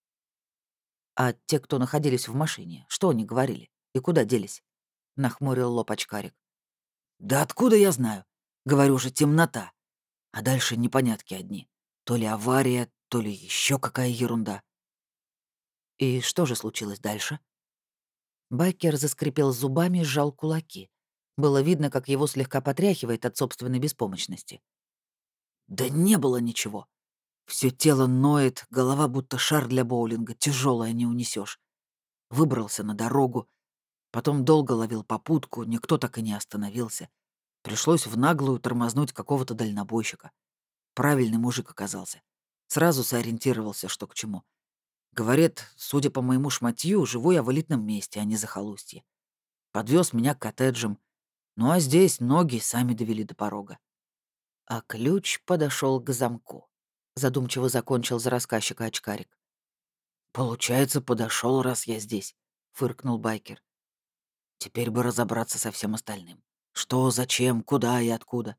«А те, кто находились в машине, что они говорили? И куда делись?» — нахмурил лоб очкарик. Да откуда я знаю? Говорю же, темнота. А дальше непонятки одни. То ли авария, то ли еще какая ерунда. И что же случилось дальше? Байкер заскрипел зубами и сжал кулаки. Было видно, как его слегка потряхивает от собственной беспомощности. Да не было ничего. Все тело ноет, голова будто шар для боулинга, тяжелая не унесешь. Выбрался на дорогу, потом долго ловил попутку, никто так и не остановился. Пришлось в наглую тормознуть какого-то дальнобойщика. Правильный мужик оказался. Сразу сориентировался, что к чему. Говорит, судя по моему шматью, живу я в элитном месте, а не захолустье. Подвез меня к коттеджам. Ну а здесь ноги сами довели до порога. А ключ подошел к замку. Задумчиво закончил за рассказчика очкарик. «Получается, подошел, раз я здесь», — фыркнул байкер. «Теперь бы разобраться со всем остальным. Что, зачем, куда и откуда».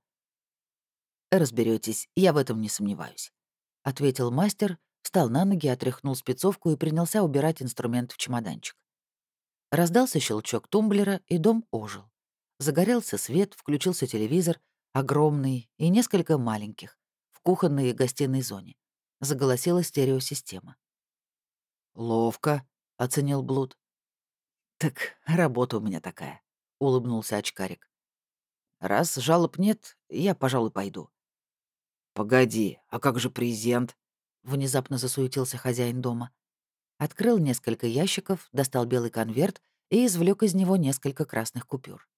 Разберетесь, я в этом не сомневаюсь», — ответил мастер, встал на ноги, отряхнул спецовку и принялся убирать инструмент в чемоданчик. Раздался щелчок тумблера, и дом ожил. Загорелся свет, включился телевизор, огромный и несколько маленьких, в кухонной и гостиной зоне. Заголосила стереосистема. «Ловко», — оценил Блуд. «Так работа у меня такая», — улыбнулся очкарик. «Раз жалоб нет, я, пожалуй, пойду». «Погоди, а как же презент?» — внезапно засуетился хозяин дома. Открыл несколько ящиков, достал белый конверт и извлек из него несколько красных купюр.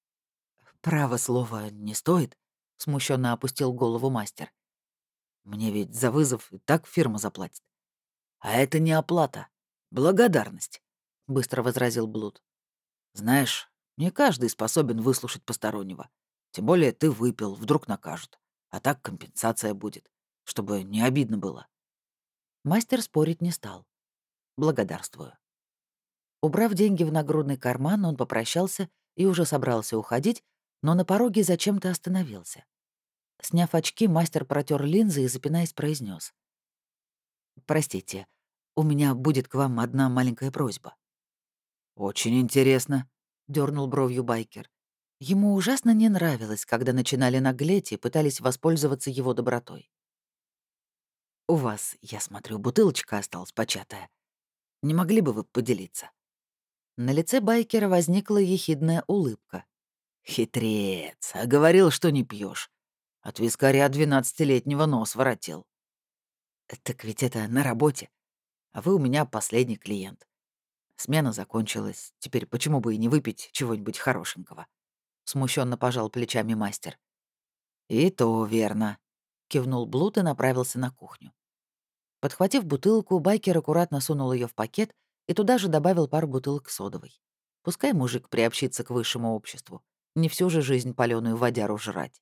«Право слово не стоит», — смущенно опустил голову мастер. «Мне ведь за вызов и так фирма заплатит». «А это не оплата. Благодарность», — быстро возразил Блуд. «Знаешь, не каждый способен выслушать постороннего. Тем более ты выпил, вдруг накажут. А так компенсация будет, чтобы не обидно было». Мастер спорить не стал. «Благодарствую». Убрав деньги в нагрудный карман, он попрощался и уже собрался уходить, но на пороге зачем-то остановился. Сняв очки, мастер протер линзы и, запинаясь, произнес: «Простите, у меня будет к вам одна маленькая просьба». «Очень интересно», — дернул бровью байкер. Ему ужасно не нравилось, когда начинали наглеть и пытались воспользоваться его добротой. «У вас, я смотрю, бутылочка осталась початая. Не могли бы вы поделиться?» На лице байкера возникла ехидная улыбка. «Хитрец, а говорил, что не пьешь. От вискаря двенадцатилетнего нос воротил». «Так ведь это на работе. А вы у меня последний клиент. Смена закончилась. Теперь почему бы и не выпить чего-нибудь хорошенького?» Смущенно пожал плечами мастер. «И то верно», — кивнул Блуд и направился на кухню. Подхватив бутылку, байкер аккуратно сунул ее в пакет и туда же добавил пару бутылок содовой. Пускай мужик приобщится к высшему обществу. Не всю же жизнь палёную водяру жрать.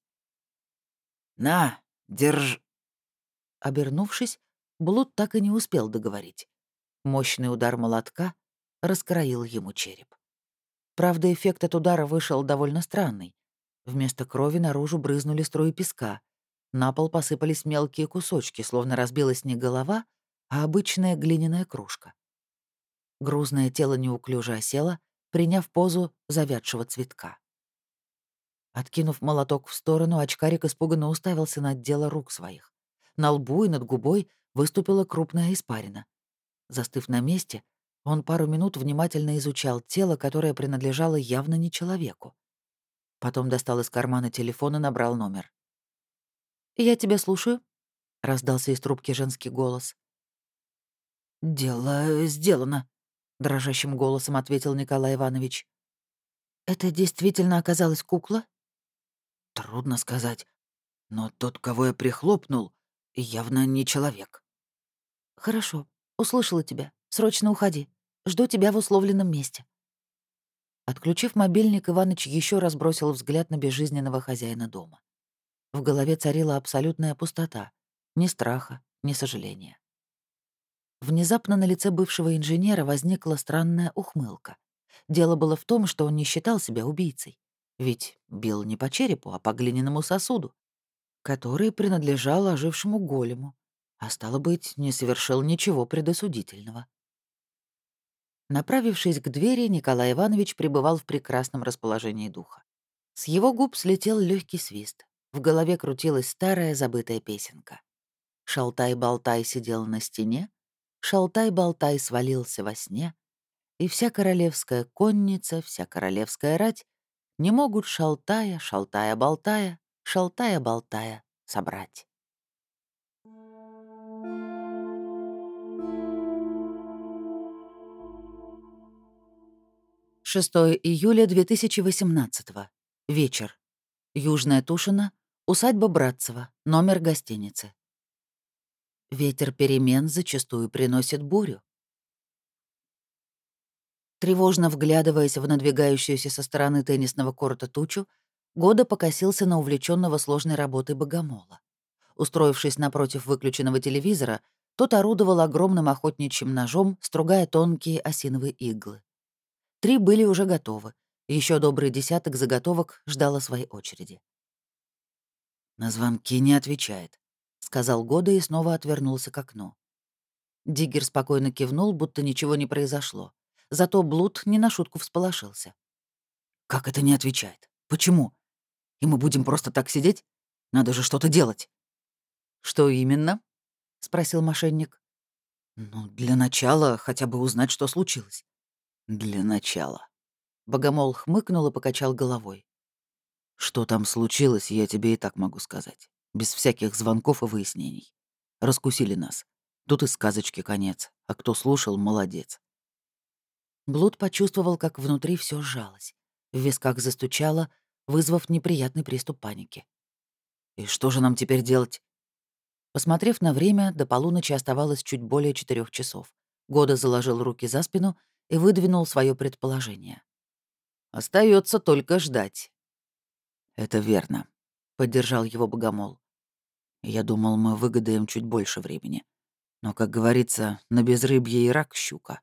«На, держ...» Обернувшись, Блуд так и не успел договорить. Мощный удар молотка раскроил ему череп. Правда, эффект от удара вышел довольно странный. Вместо крови наружу брызнули струи песка. На пол посыпались мелкие кусочки, словно разбилась не голова, а обычная глиняная кружка. Грузное тело неуклюже осело, приняв позу завядшего цветка. Откинув молоток в сторону, очкарик испуганно уставился на дело рук своих. На лбу и над губой выступила крупная испарина. Застыв на месте, он пару минут внимательно изучал тело, которое принадлежало явно не человеку. Потом достал из кармана телефон и набрал номер. «Я тебя слушаю», — раздался из трубки женский голос. «Дело сделано», — дрожащим голосом ответил Николай Иванович. «Это действительно оказалась кукла?» «Трудно сказать, но тот, кого я прихлопнул, явно не человек». «Хорошо, услышала тебя. Срочно уходи. Жду тебя в условленном месте». Отключив мобильник, Иваныч еще раз бросил взгляд на безжизненного хозяина дома. В голове царила абсолютная пустота. Ни страха, ни сожаления. Внезапно на лице бывшего инженера возникла странная ухмылка. Дело было в том, что он не считал себя убийцей. Ведь бил не по черепу, а по глиняному сосуду, который принадлежал ожившему голему, а стало быть, не совершил ничего предосудительного. Направившись к двери, Николай Иванович пребывал в прекрасном расположении духа. С его губ слетел легкий свист. В голове крутилась старая забытая песенка. Шалтай-болтай сидел на стене, Шалтай-болтай свалился во сне, и вся королевская конница, вся королевская рать не могут шалтая, шалтая-болтая, шалтая-болтая собрать. шестого июля две тысячи восемнадцатого. Вечер. Южная Тушина, усадьба Братцева, номер гостиницы. Ветер перемен зачастую приносит бурю. Тревожно вглядываясь в надвигающуюся со стороны теннисного корта тучу, Года покосился на увлеченного сложной работой богомола. Устроившись напротив выключенного телевизора, тот орудовал огромным охотничьим ножом, стругая тонкие осиновые иглы. Три были уже готовы. Еще добрый десяток заготовок ждало своей очереди. «На звонки не отвечает», — сказал Года и снова отвернулся к окну. Диггер спокойно кивнул, будто ничего не произошло. Зато Блуд не на шутку всполошился. «Как это не отвечает? Почему? И мы будем просто так сидеть? Надо же что-то делать». «Что именно?» — спросил мошенник. «Ну, для начала хотя бы узнать, что случилось». «Для начала». Богомол хмыкнул и покачал головой. «Что там случилось, я тебе и так могу сказать. Без всяких звонков и выяснений. Раскусили нас. Тут и сказочки конец. А кто слушал, молодец». Блуд почувствовал, как внутри все сжалось. В висках застучало, вызвав неприятный приступ паники. «И что же нам теперь делать?» Посмотрев на время, до полуночи оставалось чуть более четырех часов. Года заложил руки за спину и выдвинул свое предположение. Остается только ждать. «Это верно», — поддержал его Богомол. «Я думал, мы выгадаем чуть больше времени. Но, как говорится, на безрыбье и рак щука».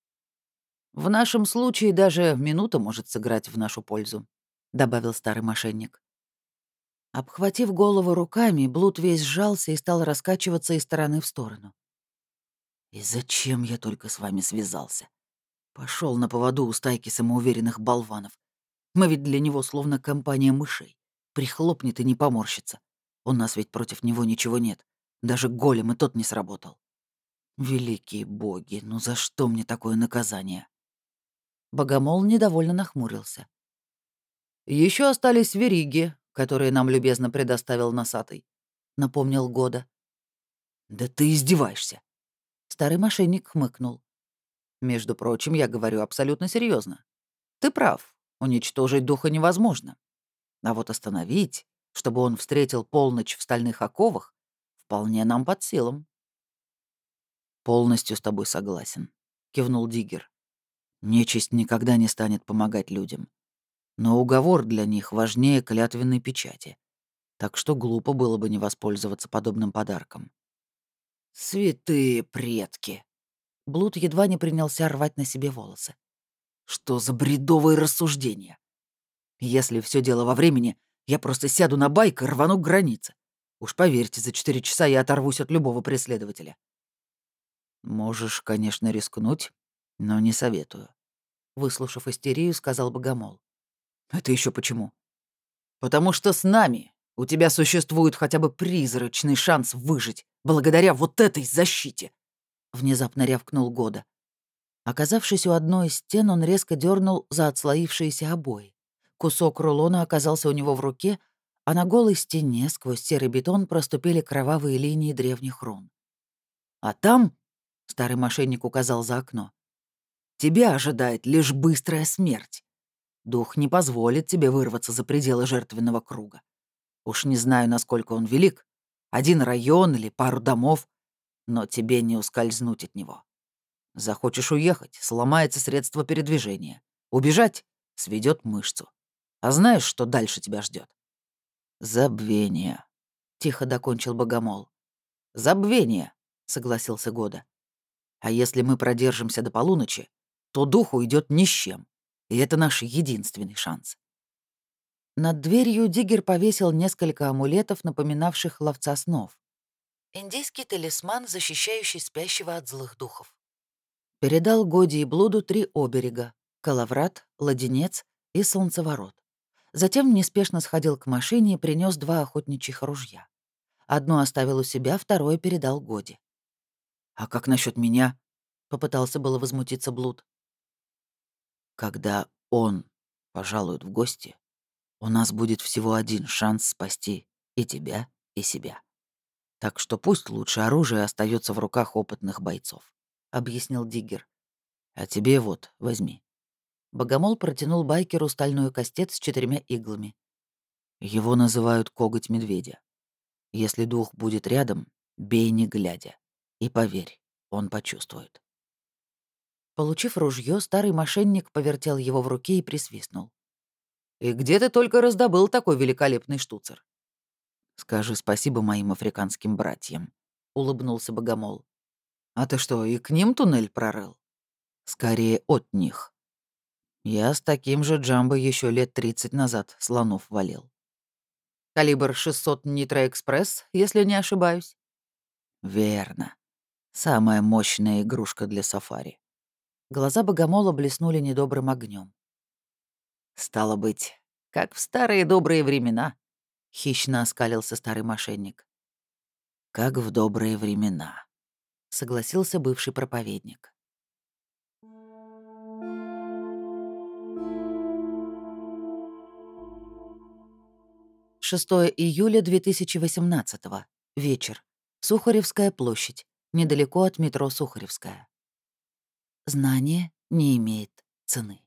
«В нашем случае даже минута может сыграть в нашу пользу», — добавил старый мошенник. Обхватив голову руками, Блуд весь сжался и стал раскачиваться из стороны в сторону. «И зачем я только с вами связался? Пошел на поводу у стайки самоуверенных болванов. Мы ведь для него словно компания мышей. Прихлопнет и не поморщится. У нас ведь против него ничего нет. Даже голем и тот не сработал. Великие боги, ну за что мне такое наказание?» Богомол недовольно нахмурился. Еще остались вериги, которые нам любезно предоставил носатый», — напомнил Года. «Да ты издеваешься!» Старый мошенник хмыкнул. «Между прочим, я говорю абсолютно серьезно. Ты прав, уничтожить духа невозможно. А вот остановить, чтобы он встретил полночь в стальных оковах, вполне нам под силам». «Полностью с тобой согласен», — кивнул Диггер. «Нечисть никогда не станет помогать людям. Но уговор для них важнее клятвенной печати. Так что глупо было бы не воспользоваться подобным подарком». «Святые предки!» Блуд едва не принялся рвать на себе волосы. «Что за бредовые рассуждения? Если все дело во времени, я просто сяду на байк и рвану к границе. Уж поверьте, за четыре часа я оторвусь от любого преследователя». «Можешь, конечно, рискнуть, но не советую», — выслушав истерию, сказал Богомол. «Это еще почему?» «Потому что с нами у тебя существует хотя бы призрачный шанс выжить благодаря вот этой защите», — внезапно рявкнул Года. Оказавшись у одной из стен, он резко дернул за отслоившиеся обои. Кусок рулона оказался у него в руке, а на голой стене сквозь серый бетон проступили кровавые линии древних рун. «А там», — старый мошенник указал за окно, — «тебя ожидает лишь быстрая смерть. Дух не позволит тебе вырваться за пределы жертвенного круга. Уж не знаю, насколько он велик, один район или пару домов, но тебе не ускользнуть от него. Захочешь уехать — сломается средство передвижения. Убежать — сведет мышцу. А знаешь, что дальше тебя ждет? «Забвение», — тихо докончил Богомол. «Забвение», — согласился Года. «А если мы продержимся до полуночи, то дух уйдет ни с чем, и это наш единственный шанс». Над дверью Диггер повесил несколько амулетов, напоминавших ловца снов. Индийский талисман, защищающий спящего от злых духов. Передал Годе и Блуду три оберега — Калаврат, Ладенец и Солнцеворот. Затем неспешно сходил к машине и принес два охотничьих ружья. Одно оставил у себя, второе передал Годе. «А как насчет меня?» — попытался было возмутиться Блуд. «Когда он пожалует в гости, у нас будет всего один шанс спасти и тебя, и себя. Так что пусть лучше оружие остается в руках опытных бойцов», — объяснил Диггер. «А тебе вот, возьми». Богомол протянул байкеру стальной кастет с четырьмя иглами. Его называют коготь медведя. Если дух будет рядом, бей не глядя. И поверь, он почувствует. Получив ружье, старый мошенник повертел его в руке и присвистнул. «И где ты только раздобыл такой великолепный штуцер?» «Скажи спасибо моим африканским братьям», — улыбнулся Богомол. «А ты что, и к ним туннель прорыл?» «Скорее от них. Я с таким же Джамбо еще лет тридцать назад слонов валил». «Калибр шестьсот Нитро-экспресс, если не ошибаюсь?» «Верно. Самая мощная игрушка для сафари». Глаза Богомола блеснули недобрым огнем. «Стало быть, как в старые добрые времена», — хищно оскалился старый мошенник. «Как в добрые времена», — согласился бывший проповедник. шестое июля две тысячи восемнадцатого. Вечер. Сухаревская площадь. Недалеко от метро Сухаревская. Знание не имеет цены.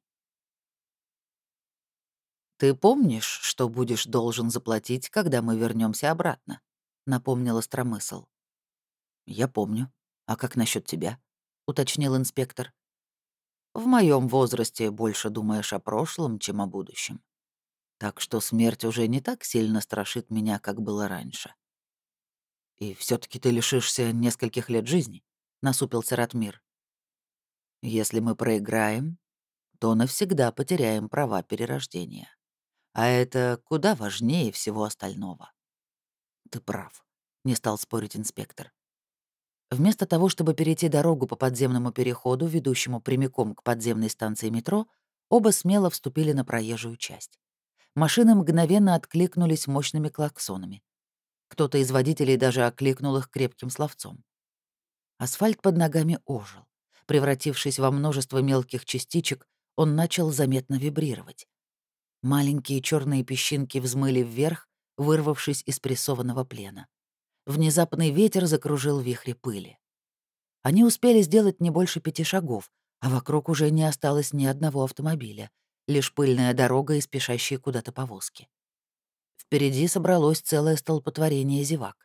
«Ты помнишь, что будешь должен заплатить, когда мы вернемся обратно?» — напомнил Остромысл. «Я помню. А как насчет тебя?» — уточнил инспектор. «В моем возрасте больше думаешь о прошлом, чем о будущем. Так что смерть уже не так сильно страшит меня, как было раньше». «И все таки ты лишишься нескольких лет жизни», — насупился Ратмир. «Если мы проиграем, то навсегда потеряем права перерождения. А это куда важнее всего остального». «Ты прав», — не стал спорить инспектор. Вместо того, чтобы перейти дорогу по подземному переходу, ведущему прямиком к подземной станции метро, оба смело вступили на проезжую часть. Машины мгновенно откликнулись мощными клаксонами. Кто-то из водителей даже окликнул их крепким словцом. Асфальт под ногами ожил. Превратившись во множество мелких частичек, он начал заметно вибрировать. Маленькие черные песчинки взмыли вверх, вырвавшись из прессованного плена. Внезапный ветер закружил вихри пыли. Они успели сделать не больше пяти шагов, а вокруг уже не осталось ни одного автомобиля, лишь пыльная дорога и спешащие куда-то повозки. Впереди собралось целое столпотворение зевак.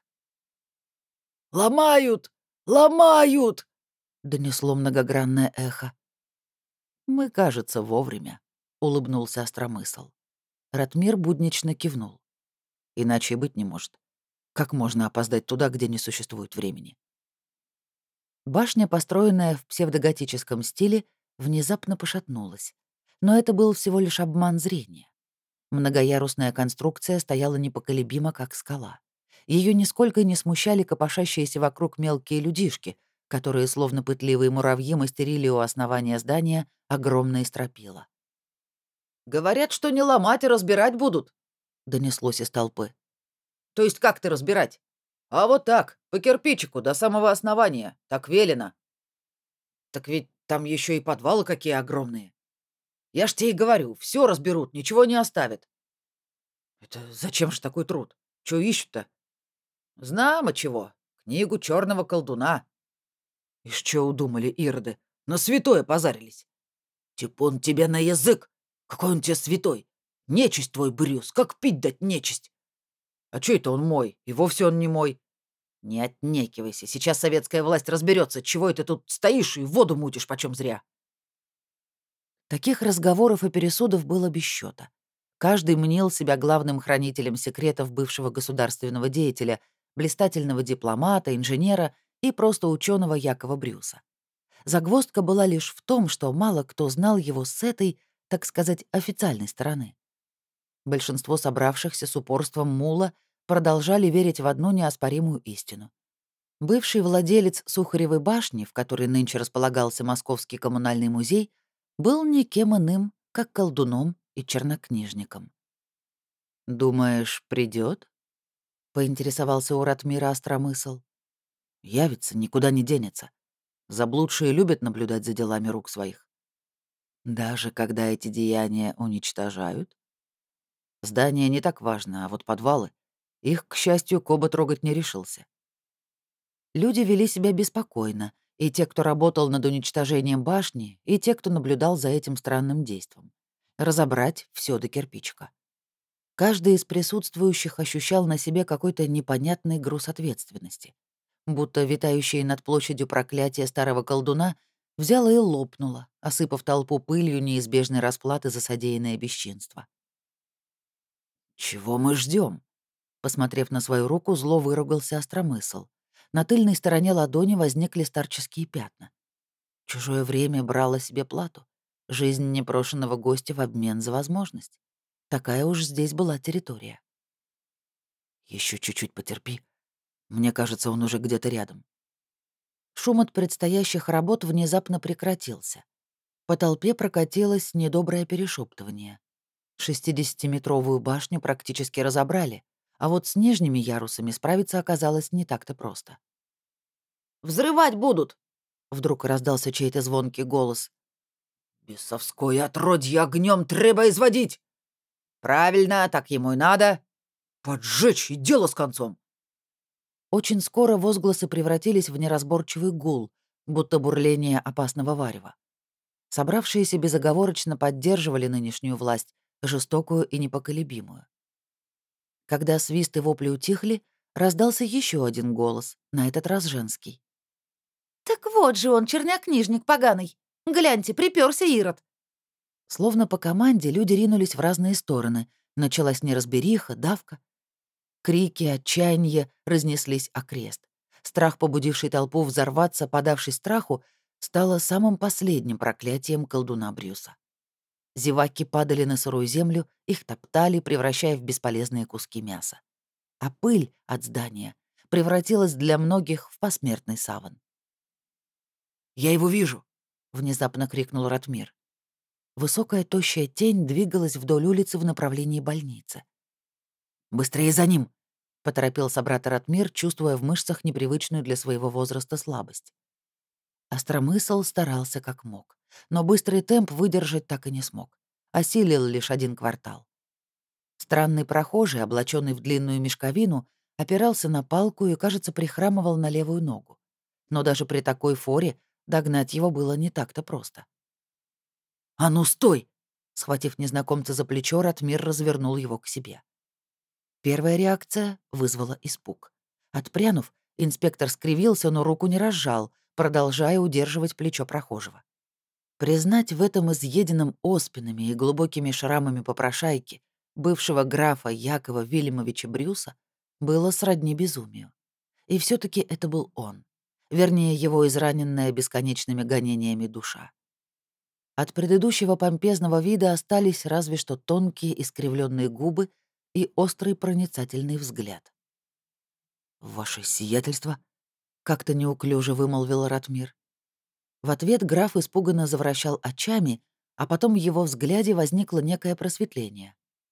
«Ломают! Ломают!» — донесло многогранное эхо. «Мы, кажется, вовремя», — улыбнулся Остромысл. Ратмир буднично кивнул. «Иначе и быть не может. Как можно опоздать туда, где не существует времени?» Башня, построенная в псевдоготическом стиле, внезапно пошатнулась. Но это был всего лишь обман зрения. Многоярусная конструкция стояла непоколебимо, как скала. Ее нисколько не смущали копошащиеся вокруг мелкие людишки, которые, словно пытливые муравьи, мастерили у основания здания огромные стропила. «Говорят, что не ломать, а разбирать будут», — донеслось из толпы. «То есть как ты разбирать?» «А вот так, по кирпичику, до самого основания. Так велено». «Так ведь там еще и подвалы какие огромные. Я ж тебе и говорю, все разберут, ничего не оставят». «Это зачем же такой труд? Чё ищут-то?» «Знамо чего. Книгу черного колдуна». «Ишь, чё удумали ироды? На святое позарились». «Типун тебе на язык! Какой он тебе святой! Нечисть твой, Брюс, как пить дать нечисть!» «А чё это он мой? И вовсе он не мой». «Не отнекивайся, сейчас советская власть разберется, чего это тут стоишь и воду мутишь почем зря». Таких разговоров и пересудов было без счета. Каждый мнил себя главным хранителем секретов бывшего государственного деятеля, блистательного дипломата, инженера и просто ученого Якова Брюса. Загвоздка была лишь в том, что мало кто знал его с этой, так сказать, официальной стороны. Большинство собравшихся с упорством мула продолжали верить в одну неоспоримую истину. Бывший владелец Сухаревой башни, в которой нынче располагался Московский коммунальный музей, был никем иным, как колдуном и чернокнижником. «Думаешь, придет? Поинтересовался у Ратмира Остромысл. «Явится, никуда не денется. Заблудшие любят наблюдать за делами рук своих. Даже когда эти деяния уничтожают? Здание не так важно, а вот подвалы. Их, к счастью, Коба трогать не решился. Люди вели себя беспокойно, и те, кто работал над уничтожением башни, и те, кто наблюдал за этим странным действом. Разобрать все до кирпичика. Каждый из присутствующих ощущал на себе какой-то непонятный груз ответственности. Будто витающее над площадью проклятие старого колдуна взяло и лопнуло, осыпав толпу пылью неизбежной расплаты за содеянное бесчинство. «Чего мы ждем? Посмотрев на свою руку, зло выругался остромысл. На тыльной стороне ладони возникли старческие пятна. Чужое время брало себе плату. Жизнь непрошенного гостя в обмен за возможность. Такая уж здесь была территория. Еще чуть-чуть потерпи. Мне кажется, он уже где-то рядом». Шум от предстоящих работ внезапно прекратился. По толпе прокатилось недоброе перешептывание. Шестидесятиметровую башню практически разобрали, а вот с нижними ярусами справиться оказалось не так-то просто. «Взрывать будут!» — вдруг раздался чей-то звонкий голос. «Бесовское отродье огнем треба изводить!» «Правильно, так ему и надо!» «Поджечь и дело с концом!» Очень скоро возгласы превратились в неразборчивый гул, будто бурление опасного варева. Собравшиеся безоговорочно поддерживали нынешнюю власть, жестокую и непоколебимую. Когда свист и вопли утихли, раздался еще один голос, на этот раз женский. Так вот же он, чернякнижник поганый. Гляньте, приперся Ирод. Словно по команде люди ринулись в разные стороны. Началась неразбериха, давка. Крики, отчаяние разнеслись окрест. Страх, побудивший толпу взорваться, подавшись страху, стало самым последним проклятием колдуна Брюса. Зеваки падали на сырую землю, их топтали, превращая в бесполезные куски мяса. А пыль от здания превратилась для многих в посмертный саван. «Я его вижу!» — внезапно крикнул Ратмир. Высокая тощая тень двигалась вдоль улицы в направлении больницы. «Быстрее за ним!» — поторопил собрата Ратмир, чувствуя в мышцах непривычную для своего возраста слабость. Остромысл старался как мог, но быстрый темп выдержать так и не смог. Осилил лишь один квартал. Странный прохожий, облаченный в длинную мешковину, опирался на палку и, кажется, прихрамывал на левую ногу. Но даже при такой форе догнать его было не так-то просто. «А ну, стой!» Схватив незнакомца за плечо, Ратмир развернул его к себе. Первая реакция вызвала испуг. Отпрянув, инспектор скривился, но руку не разжал, продолжая удерживать плечо прохожего. Признать в этом изъеденном оспинами и глубокими шрамами попрошайки бывшего графа Якова Вильямовича Брюса было сродни безумию. И все таки это был он. Вернее, его израненная бесконечными гонениями душа. От предыдущего помпезного вида остались разве что тонкие искривленные губы и острый проницательный взгляд. «Ваше сиятельство?» — как-то неуклюже вымолвил Ратмир. В ответ граф испуганно завращал очами, а потом в его взгляде возникло некое просветление.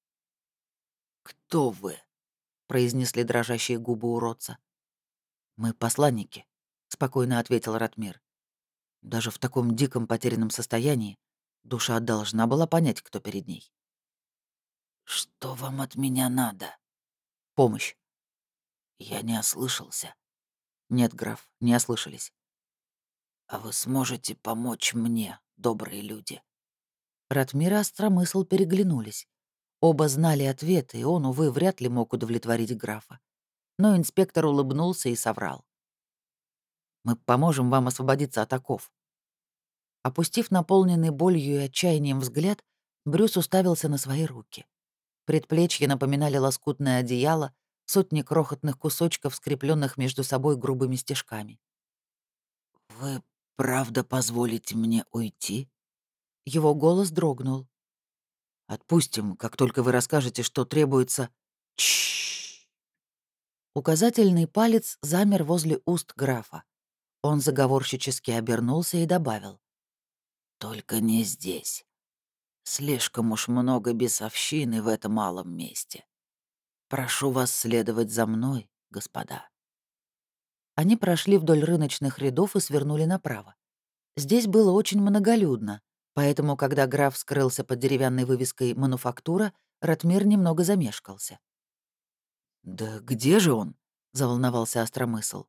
«Кто вы?» — произнесли дрожащие губы уродца. «Мы посланники», — спокойно ответил Ратмир. Даже в таком диком потерянном состоянии душа должна была понять, кто перед ней. «Что вам от меня надо?» «Помощь». «Я не ослышался». «Нет, граф, не ослышались». «А вы сможете помочь мне, добрые люди?» Ратмир и Остромысл переглянулись. Оба знали ответ, и он, увы, вряд ли мог удовлетворить графа. Но инспектор улыбнулся и соврал. «Мы поможем вам освободиться от оков». Опустив наполненный болью и отчаянием взгляд, Брюс уставился на свои руки. Предплечья напоминали лоскутное одеяло, сотни крохотных кусочков, скрепленных между собой грубыми стежками. «Вы правда позволите мне уйти?» Его голос дрогнул. «Отпустим, как только вы расскажете, что требуется...» Чш. Указательный палец замер возле уст графа. Он заговорщически обернулся и добавил. «Только не здесь. Слишком уж много бесовщины в этом малом месте. Прошу вас следовать за мной, господа». Они прошли вдоль рыночных рядов и свернули направо. Здесь было очень многолюдно, поэтому, когда граф скрылся под деревянной вывеской «Мануфактура», Ратмир немного замешкался. «Да где же он?» — заволновался Остромысл.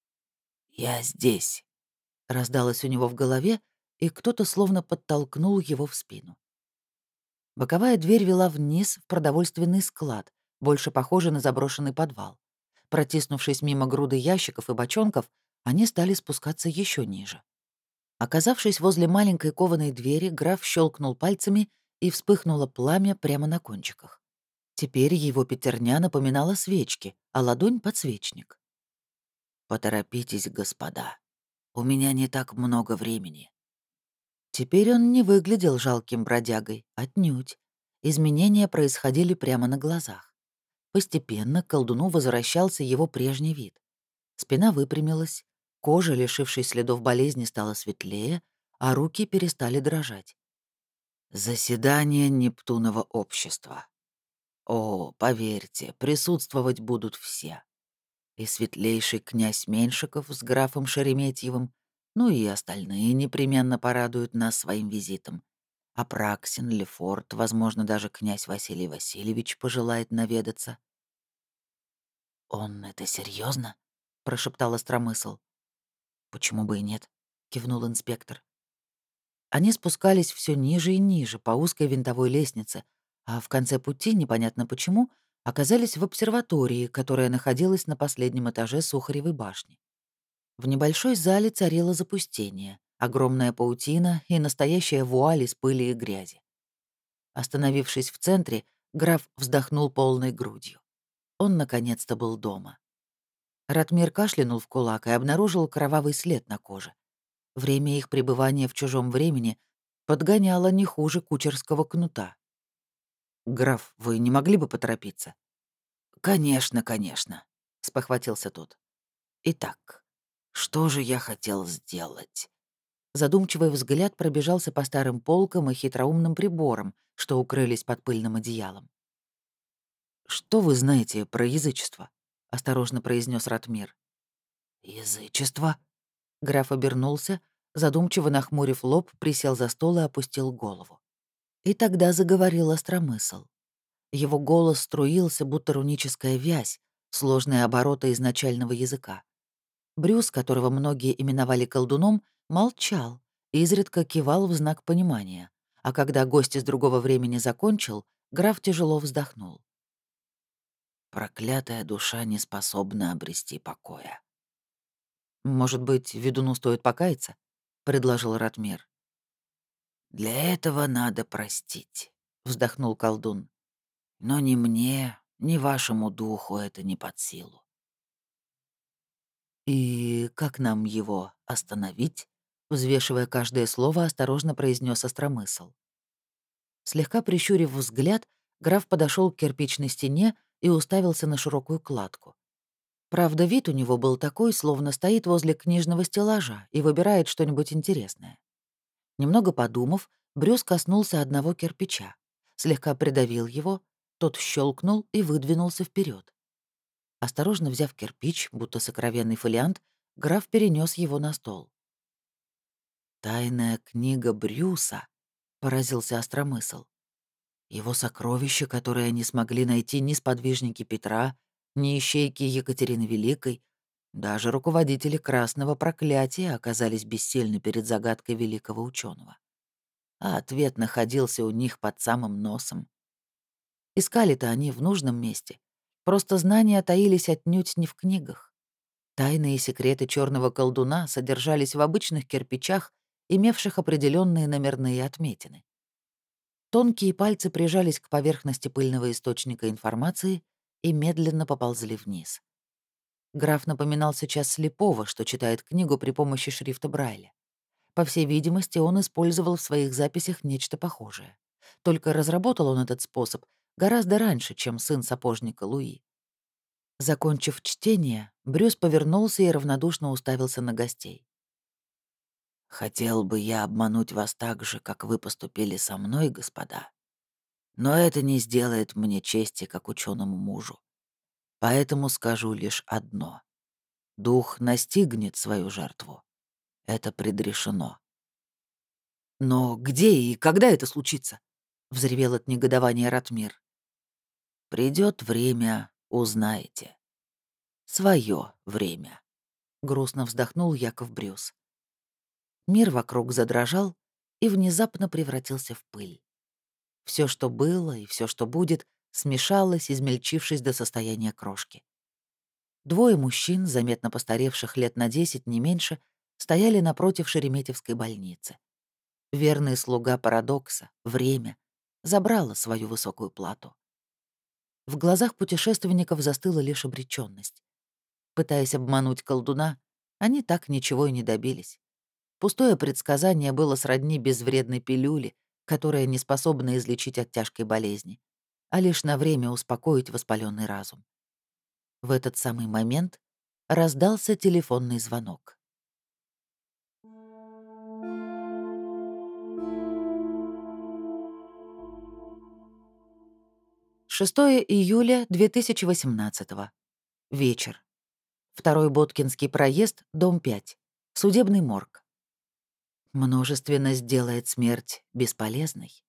«Я здесь», — раздалось у него в голове, и кто-то словно подтолкнул его в спину. Боковая дверь вела вниз в продовольственный склад, больше похожий на заброшенный подвал. Протиснувшись мимо груды ящиков и бочонков, они стали спускаться еще ниже. Оказавшись возле маленькой кованой двери, граф щелкнул пальцами, и вспыхнуло пламя прямо на кончиках. Теперь его пятерня напоминала свечки, а ладонь — подсвечник. «Поторопитесь, господа. У меня не так много времени». Теперь он не выглядел жалким бродягой, отнюдь. Изменения происходили прямо на глазах. Постепенно к колдуну возвращался его прежний вид. Спина выпрямилась, кожа, лишившись следов болезни, стала светлее, а руки перестали дрожать. «Заседание Нептунова общества. О, поверьте, присутствовать будут все. И светлейший князь Меньшиков с графом Шереметьевым, ну и остальные непременно порадуют нас своим визитом. Апраксин, Лефорт, возможно, даже князь Василий Васильевич пожелает наведаться». «Он это серьезно? Прошептал Остромысл. «Почему бы и нет?» — кивнул инспектор. Они спускались все ниже и ниже по узкой винтовой лестнице, а в конце пути, непонятно почему, оказались в обсерватории, которая находилась на последнем этаже Сухаревой башни. В небольшой зале царило запустение, огромная паутина и настоящая вуаль из пыли и грязи. Остановившись в центре, граф вздохнул полной грудью. Он наконец-то был дома. Ратмир кашлянул в кулак и обнаружил кровавый след на коже. Время их пребывания в чужом времени подгоняло не хуже кучерского кнута. «Граф, вы не могли бы поторопиться?» «Конечно, конечно», — спохватился тот. «Итак, что же я хотел сделать?» Задумчивый взгляд пробежался по старым полкам и хитроумным приборам, что укрылись под пыльным одеялом. «Что вы знаете про язычество?» — осторожно произнес Ратмир. «Язычество?» Граф обернулся, задумчиво нахмурив лоб, присел за стол и опустил голову. И тогда заговорил Остромысл. Его голос струился, будто руническая вязь, сложные обороты изначального языка. Брюс, которого многие именовали колдуном, молчал и изредка кивал в знак понимания, а когда гость из другого времени закончил, граф тяжело вздохнул. «Проклятая душа не способна обрести покоя». «Может быть, ведуну стоит покаяться?» — предложил Ратмир. «Для этого надо простить», — вздохнул колдун. «Но ни мне, ни вашему духу это не под силу». «И как нам его остановить?» — взвешивая каждое слово, осторожно произнес Остромысл. Слегка прищурив взгляд, граф подошел к кирпичной стене и уставился на широкую кладку. Правда, вид у него был такой, словно стоит возле книжного стеллажа и выбирает что-нибудь интересное. Немного подумав, Брюс коснулся одного кирпича, слегка придавил его, тот щелкнул и выдвинулся вперед. Осторожно взяв кирпич, будто сокровенный фолиант, граф перенес его на стол. «Тайная книга Брюса», — поразился Остромысл. «Его сокровища, которые не смогли найти ни сподвижники Петра, ни ищейки Екатерины Великой, даже руководители Красного Проклятия оказались бессильны перед загадкой великого ученого. А ответ находился у них под самым носом. Искали-то они в нужном месте. Просто знания таились отнюдь не в книгах. Тайные секреты черного колдуна содержались в обычных кирпичах, имевших определенные номерные отметины. Тонкие пальцы прижались к поверхности пыльного источника информации и медленно поползли вниз. Граф напоминал сейчас слепого, что читает книгу при помощи шрифта Брайля. По всей видимости, он использовал в своих записях нечто похожее. Только разработал он этот способ гораздо раньше, чем сын сапожника Луи. Закончив чтение, Брюс повернулся и равнодушно уставился на гостей. «Хотел бы я обмануть вас так же, как вы поступили со мной, господа. Но это не сделает мне чести, как ученому мужу. Поэтому скажу лишь одно. Дух настигнет свою жертву. Это предрешено. «Но где и когда это случится?» — взревел от негодования Ратмир. Придет время, узнаете. Свое время. Грустно вздохнул Яков Брюс. Мир вокруг задрожал и внезапно превратился в пыль. Все, что было, и все, что будет, смешалось, измельчившись до состояния крошки. Двое мужчин, заметно постаревших лет на десять, не меньше, стояли напротив Шереметьевской больницы. Верный слуга парадокса, время, забрало свою высокую плату. В глазах путешественников застыла лишь обречённость. Пытаясь обмануть колдуна, они так ничего и не добились. Пустое предсказание было сродни безвредной пилюле, которая не способна излечить от тяжкой болезни, а лишь на время успокоить воспаленный разум. В этот самый момент раздался телефонный звонок. шестое июля две тысячи восемнадцатого. Вечер. Второй Боткинский проезд, дом пять. Судебный морг. Множественность делает смерть бесполезной.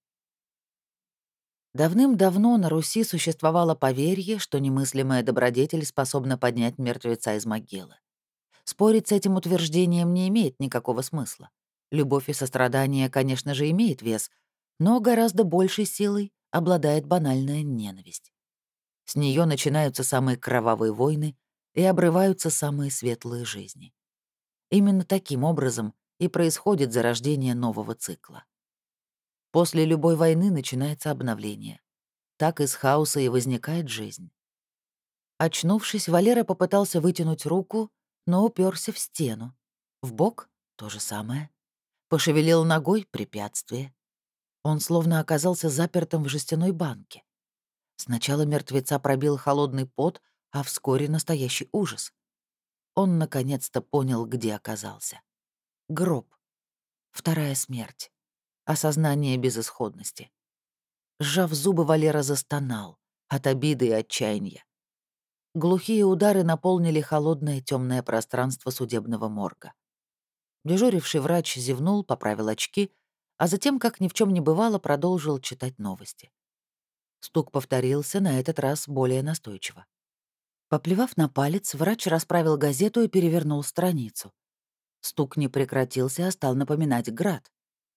Давным-давно на Руси существовало поверье, что немыслимая добродетель способна поднять мертвеца из могилы. Спорить с этим утверждением не имеет никакого смысла. Любовь и сострадание, конечно же, имеет вес, но гораздо большей силой обладает банальная ненависть. С нее начинаются самые кровавые войны и обрываются самые светлые жизни. Именно таким образом и происходит зарождение нового цикла. После любой войны начинается обновление. Так из хаоса и возникает жизнь. Очнувшись, Валера попытался вытянуть руку, но уперся в стену. В бок — то же самое. Пошевелил ногой — препятствие. Он словно оказался запертым в жестяной банке. Сначала мертвеца пробил холодный пот, а вскоре настоящий ужас. Он наконец-то понял, где оказался. Гроб. Вторая смерть. Осознание безысходности. Сжав зубы, Валера застонал от обиды и отчаяния. Глухие удары наполнили холодное темное пространство судебного морга. Дежуривший врач зевнул, поправил очки, а затем, как ни в чем не бывало, продолжил читать новости. Стук повторился, на этот раз более настойчиво. Поплевав на палец, врач расправил газету и перевернул страницу. Стук не прекратился, а стал напоминать град.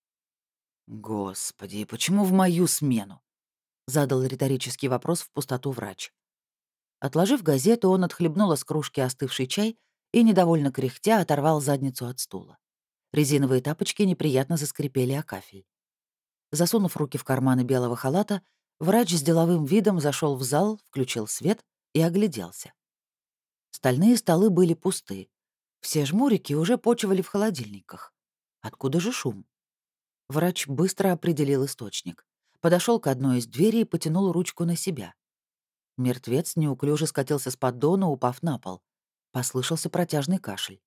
«Господи, почему в мою смену?» — задал риторический вопрос в пустоту врач. Отложив газету, он отхлебнул из кружки остывший чай и, недовольно кряхтя, оторвал задницу от стула. Резиновые тапочки неприятно заскрипели о кафель. Засунув руки в карманы белого халата, врач с деловым видом зашел в зал, включил свет и огляделся. Стальные столы были пусты. Все жмурики уже почивали в холодильниках. Откуда же шум? Врач быстро определил источник. Подошел к одной из дверей и потянул ручку на себя. Мертвец неуклюже скатился с поддона, упав на пол. Послышался протяжный кашель.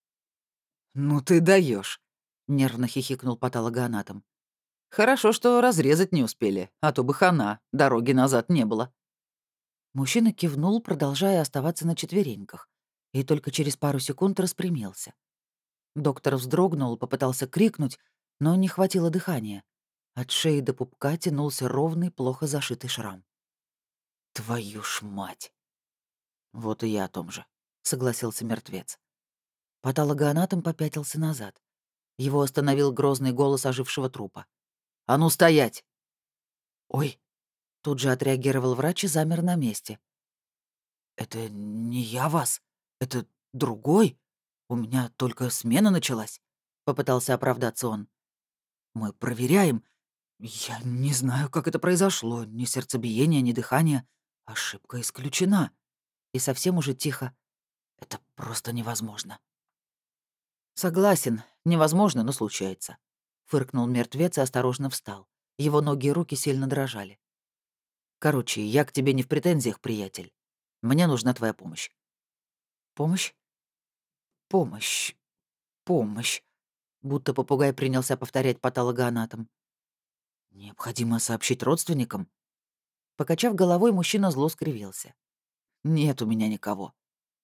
«Ну ты даешь, нервно хихикнул патологоанатом. «Хорошо, что разрезать не успели, а то бы хана, дороги назад не было». Мужчина кивнул, продолжая оставаться на четвереньках, и только через пару секунд распрямился. Доктор вздрогнул, попытался крикнуть, но не хватило дыхания. От шеи до пупка тянулся ровный, плохо зашитый шрам. «Твою ж мать!» «Вот и я о том же», — согласился мертвец. Патологоанатом попятился назад. Его остановил грозный голос ожившего трупа. «А ну, стоять!» «Ой!» — тут же отреагировал врач и замер на месте. «Это не я вас. Это другой. У меня только смена началась», — попытался оправдаться он. «Мы проверяем. Я не знаю, как это произошло. Ни сердцебиения, ни дыхания. Ошибка исключена». И совсем уже тихо. «Это просто невозможно». «Согласен, невозможно, но случается», — фыркнул мертвец и осторожно встал. Его ноги и руки сильно дрожали. «Короче, я к тебе не в претензиях, приятель. Мне нужна твоя помощь». «Помощь? Помощь. Помощь», — будто попугай принялся повторять патологоанатом. «Необходимо сообщить родственникам?» Покачав головой, мужчина зло скривился. «Нет у меня никого».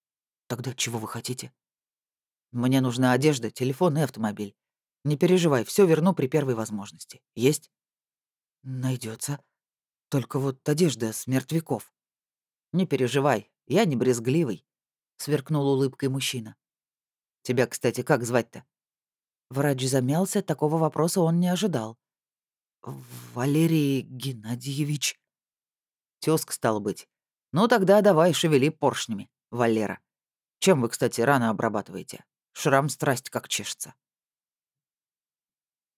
Тогда чего вы хотите? Мне нужна одежда, телефон и автомобиль. Не переживай, все верну при первой возможности. Есть? Найдется. Только вот одежда с мертвяков. Не переживай, я не брезгливый, сверкнул улыбкой мужчина. Тебя, кстати, как звать-то? Врач замялся, такого вопроса он не ожидал. Валерий Геннадьевич. Тёзк, стало быть. Ну тогда давай, шевели поршнями, Валера. Чем вы, кстати, рано обрабатываете? Шрам страсть как чешется.